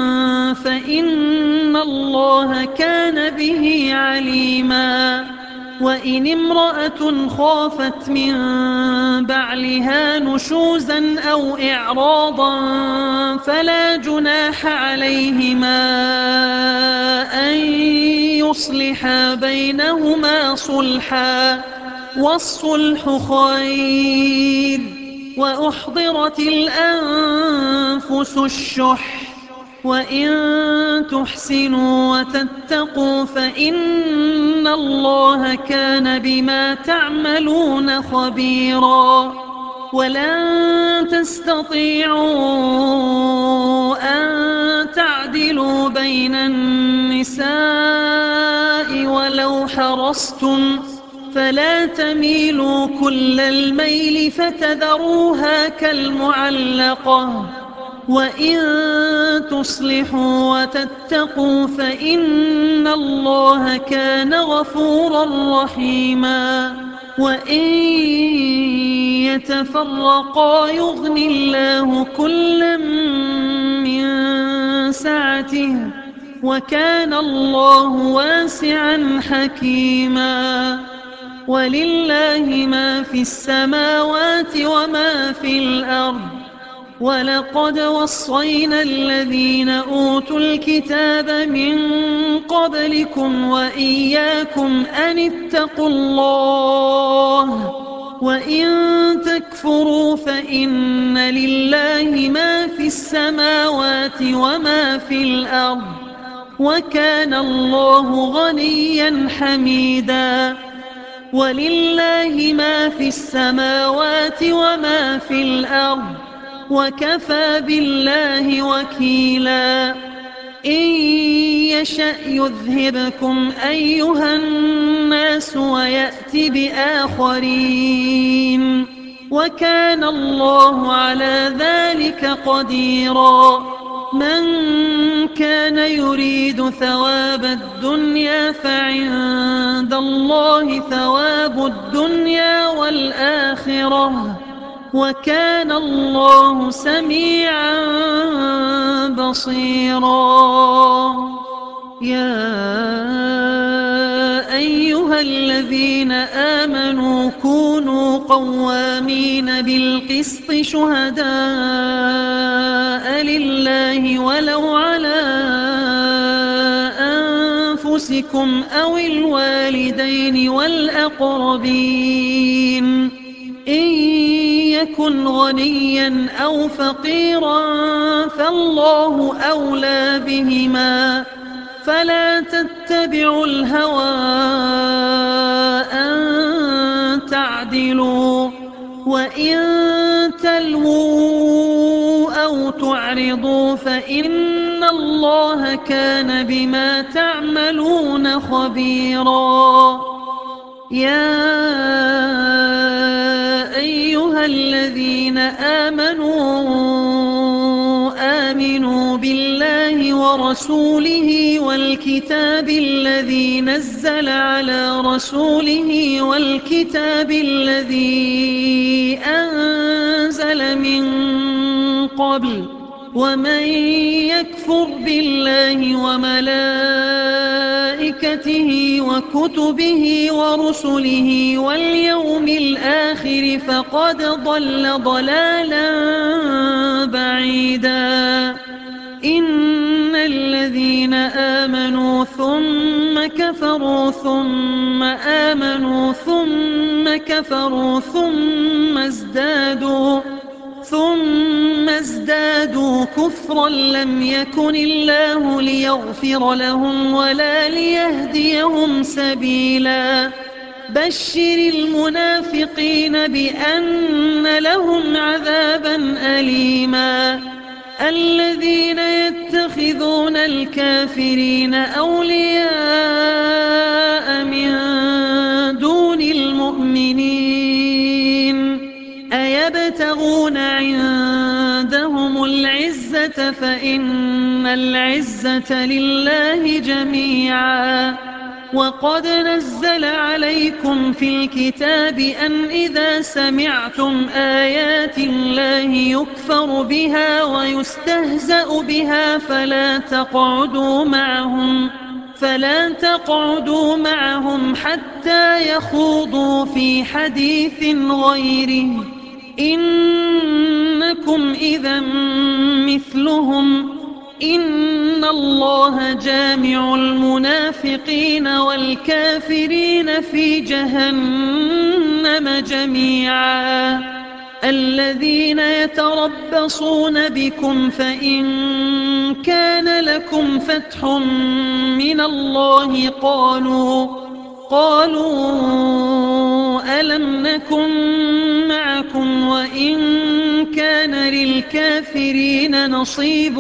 فإن الله كان به عليما وإن امرأة خافت من بعلها نشوزا أو إعراضا فلا جناح عليهما أن يصلحا بينهما صلحا والصلح خير وأحضرت الأنفس الشح وإن تحسنوا وتتقوا فإن الله كان بما تعملون خبيرا ولن تستطيعوا أن تعدلوا بين النساء ولو حرصتم فلا تميلوا كل الميل فتذروها كالمعلقة وإن تصلحوا وتتقوا فإن الله كان غفورا رحيما وإن يتفرقا يغن الله كلا من سعته وكان الله واسعا حكيما ولله ما في السماوات وما في الأرض ولقد وصينا الذين أوتوا الكتاب من قبلكم وإياكم أن اتقوا الله وإن تكفروا فإن لله ما في السماوات وما في الأرض وكان الله غنيا حميدا ولله ما في السماوات وما في الأرض وكفى بالله وكيلا إن يشأ يذهبكم أيها الناس ويأت بآخرين وكان الله على ذلك قديرا من كان يريد ثواب الدنيا فعند الله ثواب الدنيا والآخرة وكان الله سميعا بصيرا يا أيها الذين آمنوا كونوا قوامين بالقسط شهداء لله ولو على أنفسكم أو الوالدين والأقربين إن يكن غنيا أو فقيرا فالله أولى بهما فلا تتبعوا الهوى أن تعدلوا وإن تلووا أو تعرضوا فإن الله كان بما تعملون خبيرا يا أيها الذين آمنوا بالله ورسوله والكتاب الذي نزل على رسوله والكتاب الذي أنزل من قبل ومن يكفر بالله وملائكته وكتبه ورسله واليوم الآخر فقد ضل ضلالا بعيدا إن الذين آمنوا ثم كفروا ثم آمنوا ثم كفروا ثم ازدادوا كفرا لم يكن الله ليغفر لهم ولا ليهديهم سبيلا بشر المنافقين بأن لهم عذابا أليما الذين يتخذون الكافرين أولياء من دون المؤمنين أيبتغون عندهم العزة فإن العزة لله جميعا وقد نزل عليكم في الكتاب أن إذا سمعتم آيات الله يكفر بها ويستهزأ بها فلا تقعدوا معهم حتى يخوضوا في حديث غيره إنكم إذا مثلهم إن الله جامع المنافقين والكافرين في جهنم جميعا الذين يتربصون بكم فإن كان لكم فتح من الله قالوا ألم نكن معكم وإن كان للكافرين نصيب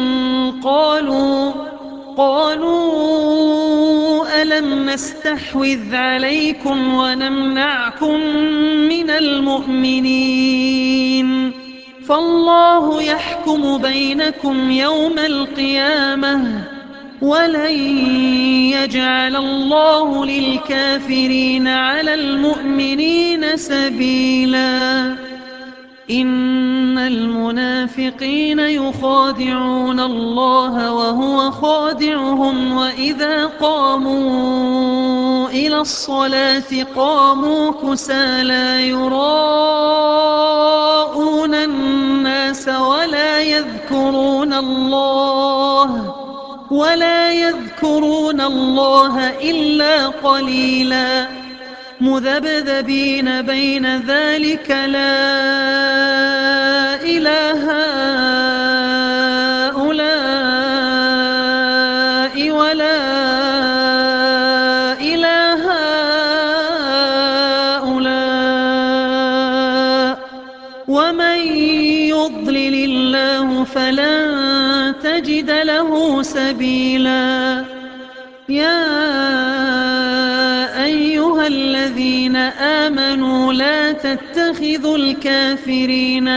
قالوا ألم نستحوذ عليكم ونمنعكم من المؤمنين فالله يحكم بينكم يوم القيامة ولن يجعل الله للكافرين على المؤمنين سبيلا إن المنافقين يخادعون الله وهو خادعهم وإذا قاموا إلى الصلاة قاموا كسالى يراءون الناس ولا يذكرون الله إلا قليلا مذبذبين بين ذلك لا إله هؤلاء ولا إله هؤلاء ومن يضلل الله فلن تجد له سبيلا يا أيها الذين آمنوا لا تتخذوا الكافرين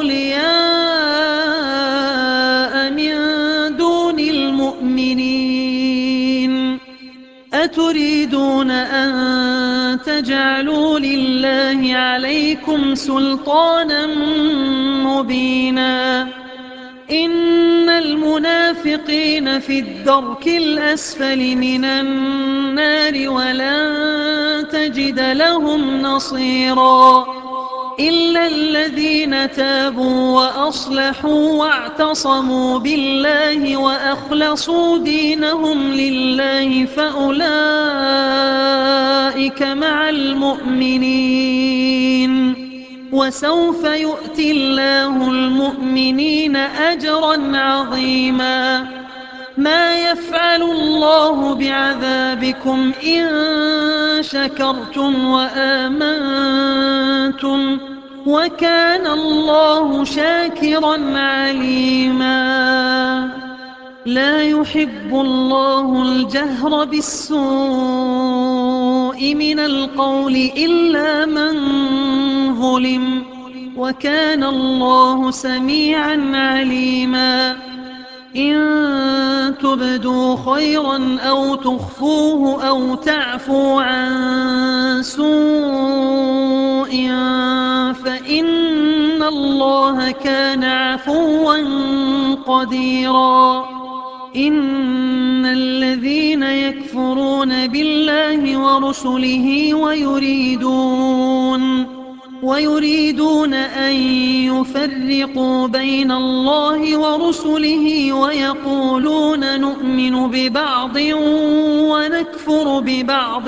أولياء من دون المؤمنين أتريدون أن تجعلوا لله عليكم سلطانا مبينا إن المنافقين في الدرك الأسفل من النار ولن تجد لهم نصيرا إلا الذين تابوا وأصلحوا واعتصموا بالله وأخلصوا دينهم لله فأولئك مع المؤمنين وسوف يؤتي الله المؤمنين أجرا عظيما ما يفعل الله بعذابكم إن شكرتم وآمنتم وكان الله شاكرا عليما لا يحب الله الجهر بالسوء من القول إلا من ظلم وكان الله سميعا عليما إن تبدوا خيرا أو تخفوه أو تعفوا عن سوء فإن الله كان عفوا قديرا إن الذين يكفرون بالله ورسله ويريدون أن يفرقوا بين الله ورسله ويقولون نؤمن ببعض ونكفر ببعض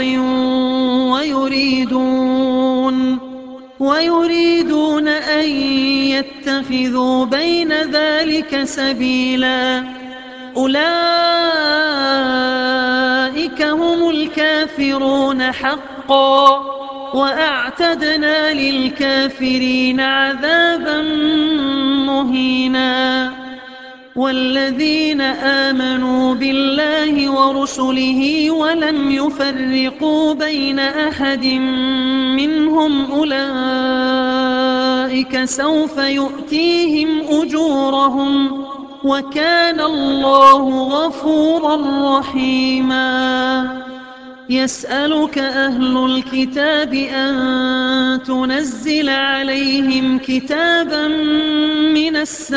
ويريدون أن يتخذوا بين ذلك سبيلا أولئك هم الكافرون حقا وأعتدنا للكافرين عذابا مهينا والذين آمنوا بالله ورسله ولم يفرقوا بين أحد منهم أولئك سوف يؤتيهم أجورهم وكان الله غفورا رحيما يسألك أهل الكتاب أن تنزل عليهم كتابا من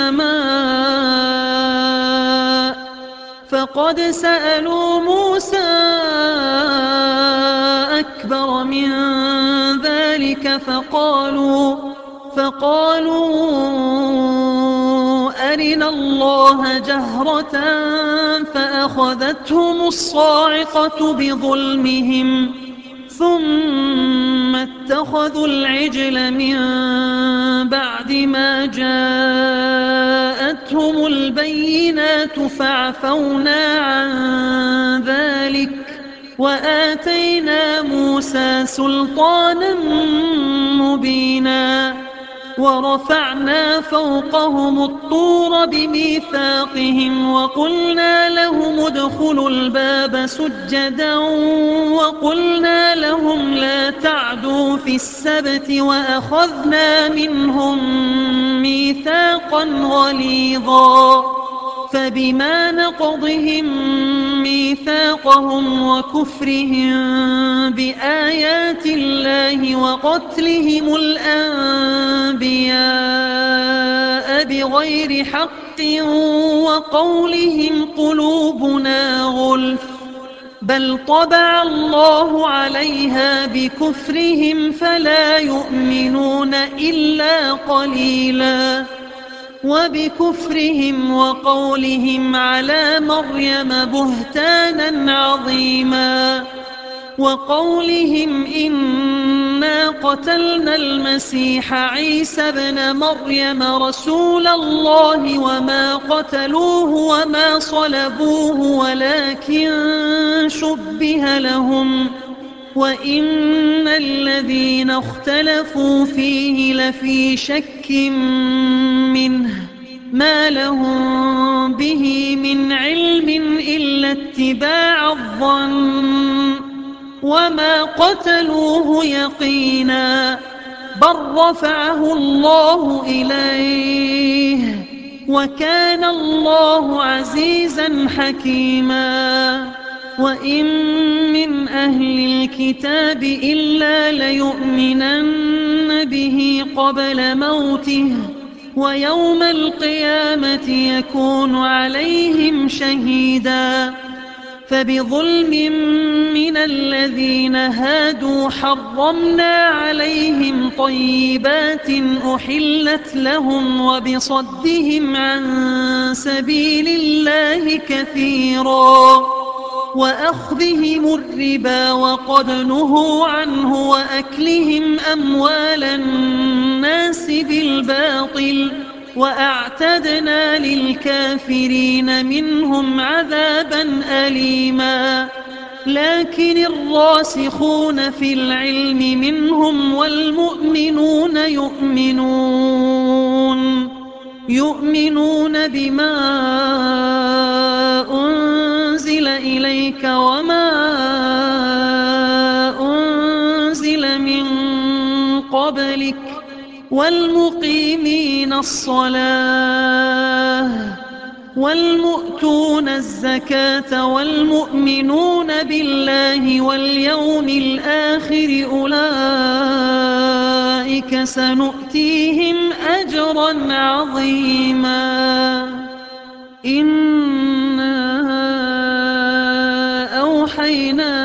السماء فقد سألوا موسى أكبر من ذلك فقالوا أرنا الله جهرة فأخذتهم الصاعقة بظلمهم ثم اتخذوا العجل من بعد ما جاءتهم البينات فعفونا عن ذلك وآتينا موسى سلطانا مبينا ورفعنا فوقهم الطور بميثاقهم وقلنا لهم ادخلوا الباب سجدا وقلنا لهم لا تعدوا في السبت وأخذنا منهم ميثاقا غليظا فبما نقضهم ميثاقهم وكفرهم بآيات الله وقتلهم الأنبياء بغير حق وقولهم قلوبنا غلف بل طبع الله عليها بكفرهم فلا يؤمنون إلا قليلا وبكفرهم وقولهم على مريم بهتانا عظيما وقولهم إنا قتلنا المسيح عيسى ابن مريم رسول الله وما قتلوه وما صلبوه ولكن شبه لهم وإن الذين اختلفوا فيه لفي شك منه ما لهم به من علم إلا اتباع الظن وما قتلوه يقينا بل رفعه الله إليه وكان الله عزيزا حكيما وإن من أهل الكتاب إلا ليؤمنن به قبل موته ويوم القيامة يكون عليهم شهيدا فبظلم من الذين هادوا حرمنا عليهم طيبات أحلت لهم وبصدهم عن سبيل الله كثيرا وأخذهم الربا وقد نهوا عنه وأكلهم أموال الناس بالباطل وأعتدنا للكافرين منهم عذابا أليما لكن الراسخون في العلم منهم والمؤمنون يؤمنون بما أنزل إليك وما أنزل من قبلك والمقيمين الصلاة والمؤتون الزكاة والمؤمنون بالله واليوم الآخر أولئك سنؤتيهم أجرا عظيما إنا أوحينا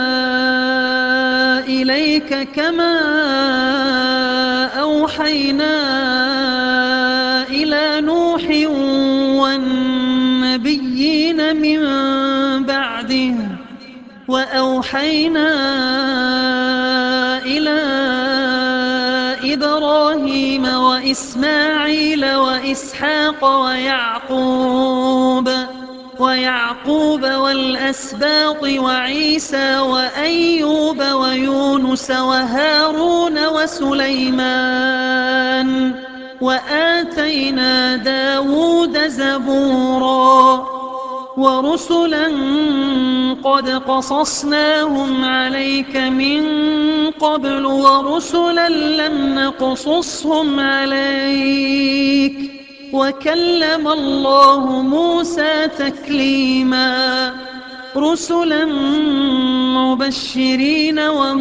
إليك كما أوحينا إلى نوح والنبيين من بعده وأوحينا إلى إبراهيم وإسماعيل وإسحاق ويعقوب والأسباط وعيسى وأيوب ويونس وهارون وسليمان وآتينا داود زبورا ورسلا قد قصصناهم عليك من قبل ورسلا لم نقصصهم عليك وكلم الله موسى تكليما رسلا مبشرين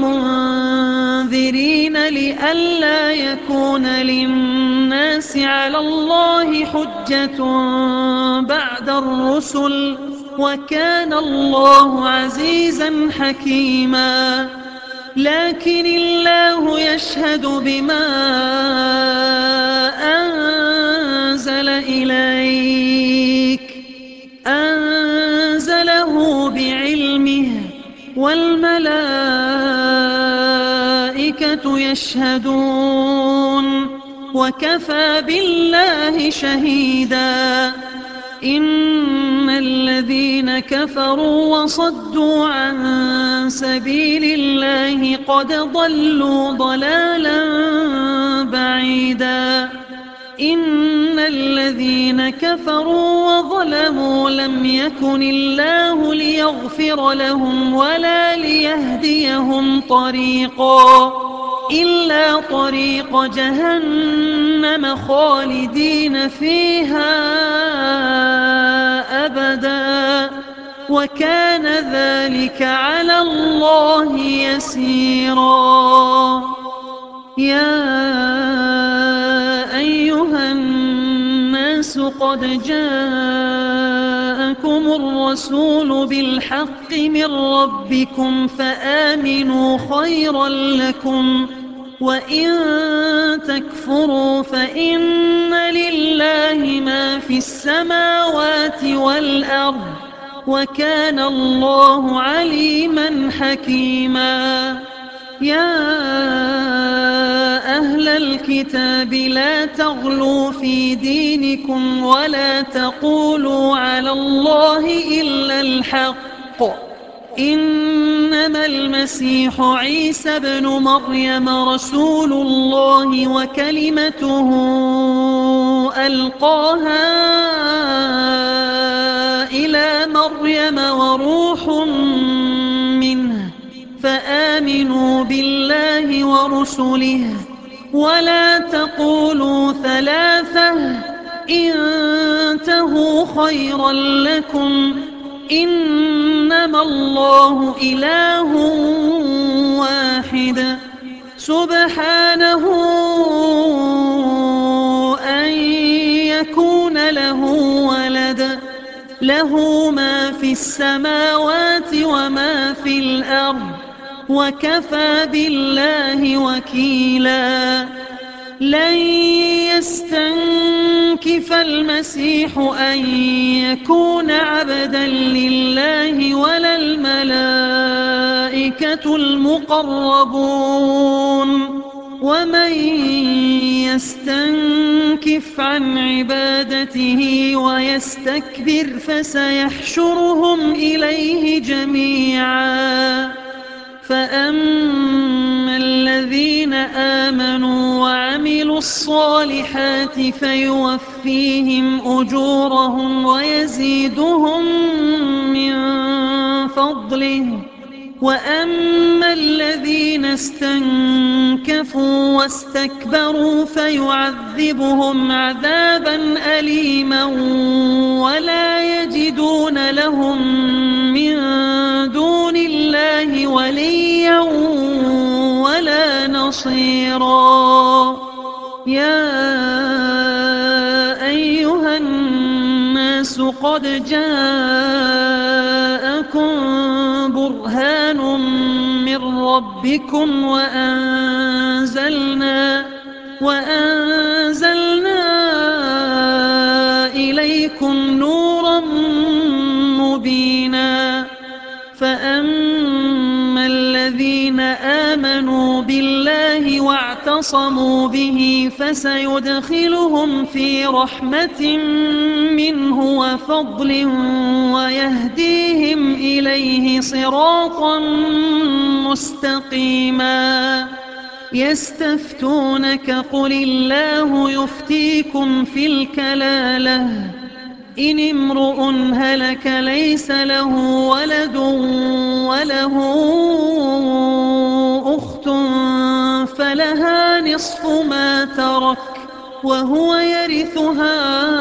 ومنذرين لئلا يكون للناس على الله حجة بعد الرسل وكان الله عزيزا حكيما لكن الله يشهد بما أنزل إليك أنزله بعلمه والملائكة يشهدون وكفى بالله شهيدا إن الذين كفروا وصدوا عن سبيل الله قد ضلوا ضلالا بعيدا إن الذين كفروا وظلموا لم يكن الله ليغفر لهم ولا ليهديهم طريقا إلا طريق جهنم جهنم خالدين فيها أبدا وكان ذلك على الله يسيرا. يا أيها الناس قد جاءكم الرسول بالحق من ربكم فآمنوا خيرا لكم وإن تكفروا فإن لله ما في السماوات والأرض وكان الله عليما حكيما. يا أهل الكتاب لا تغلوا في دينكم ولا تقولوا على الله إلا الحق إنما المسيح عيسى ابن مريم رسول الله وكلمته ألقاها إلى مريم وروح منه فآمنوا بالله ورسله ولا تقولوا ثلاثة انتهوا خيرا لكم إنما الله إله واحد سبحانه أن يكون له ولد له ما في السماوات وما في الأرض وكفى بالله وكيلا. لن يستنكف المسيح أن يكون عبدا لله ولا الملائكة المقربون ومن يستنكف عن عبادته ويستكبر فسيحشرهم إليه جميعا. فأما الذين آمنوا وعملوا الصالحات فيوفيهم أجورهم ويزيدهم من فضله وأما الذين استنكفوا واستكبروا فيعذبهم عذابا أليما ولا يجدون لهم من دون الله وليا ولا نصيرا. يا أيها الناس قد جاءكم برهان من ربكم وأنزلنا إليكم نورا مبينا. فأما الذين آمنوا بالله واعتصموا به فسيدخلهم في رحمة منه وفضل ويهديهم إليه صراطا مستقيما. يستفتونك قل الله يفتيكم في الكلالة إن امرؤ هلك ليس له ولد وله أخت فلها نصف ما ترك وهو يرثها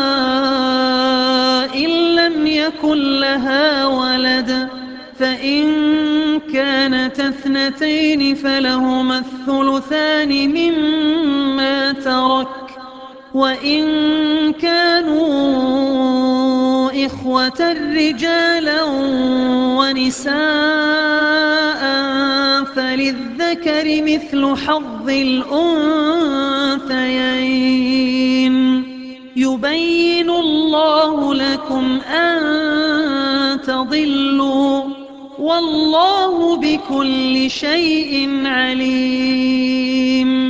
إن لم يكن لها ولد فإن كانت اثنتين فلهما الثلثان مما ترك وإن كانوا إخوة رجالا ونساء فللذكر مثل حظ الأنثيين. يبين الله لكم أن تضلوا والله بكل شيء عليم.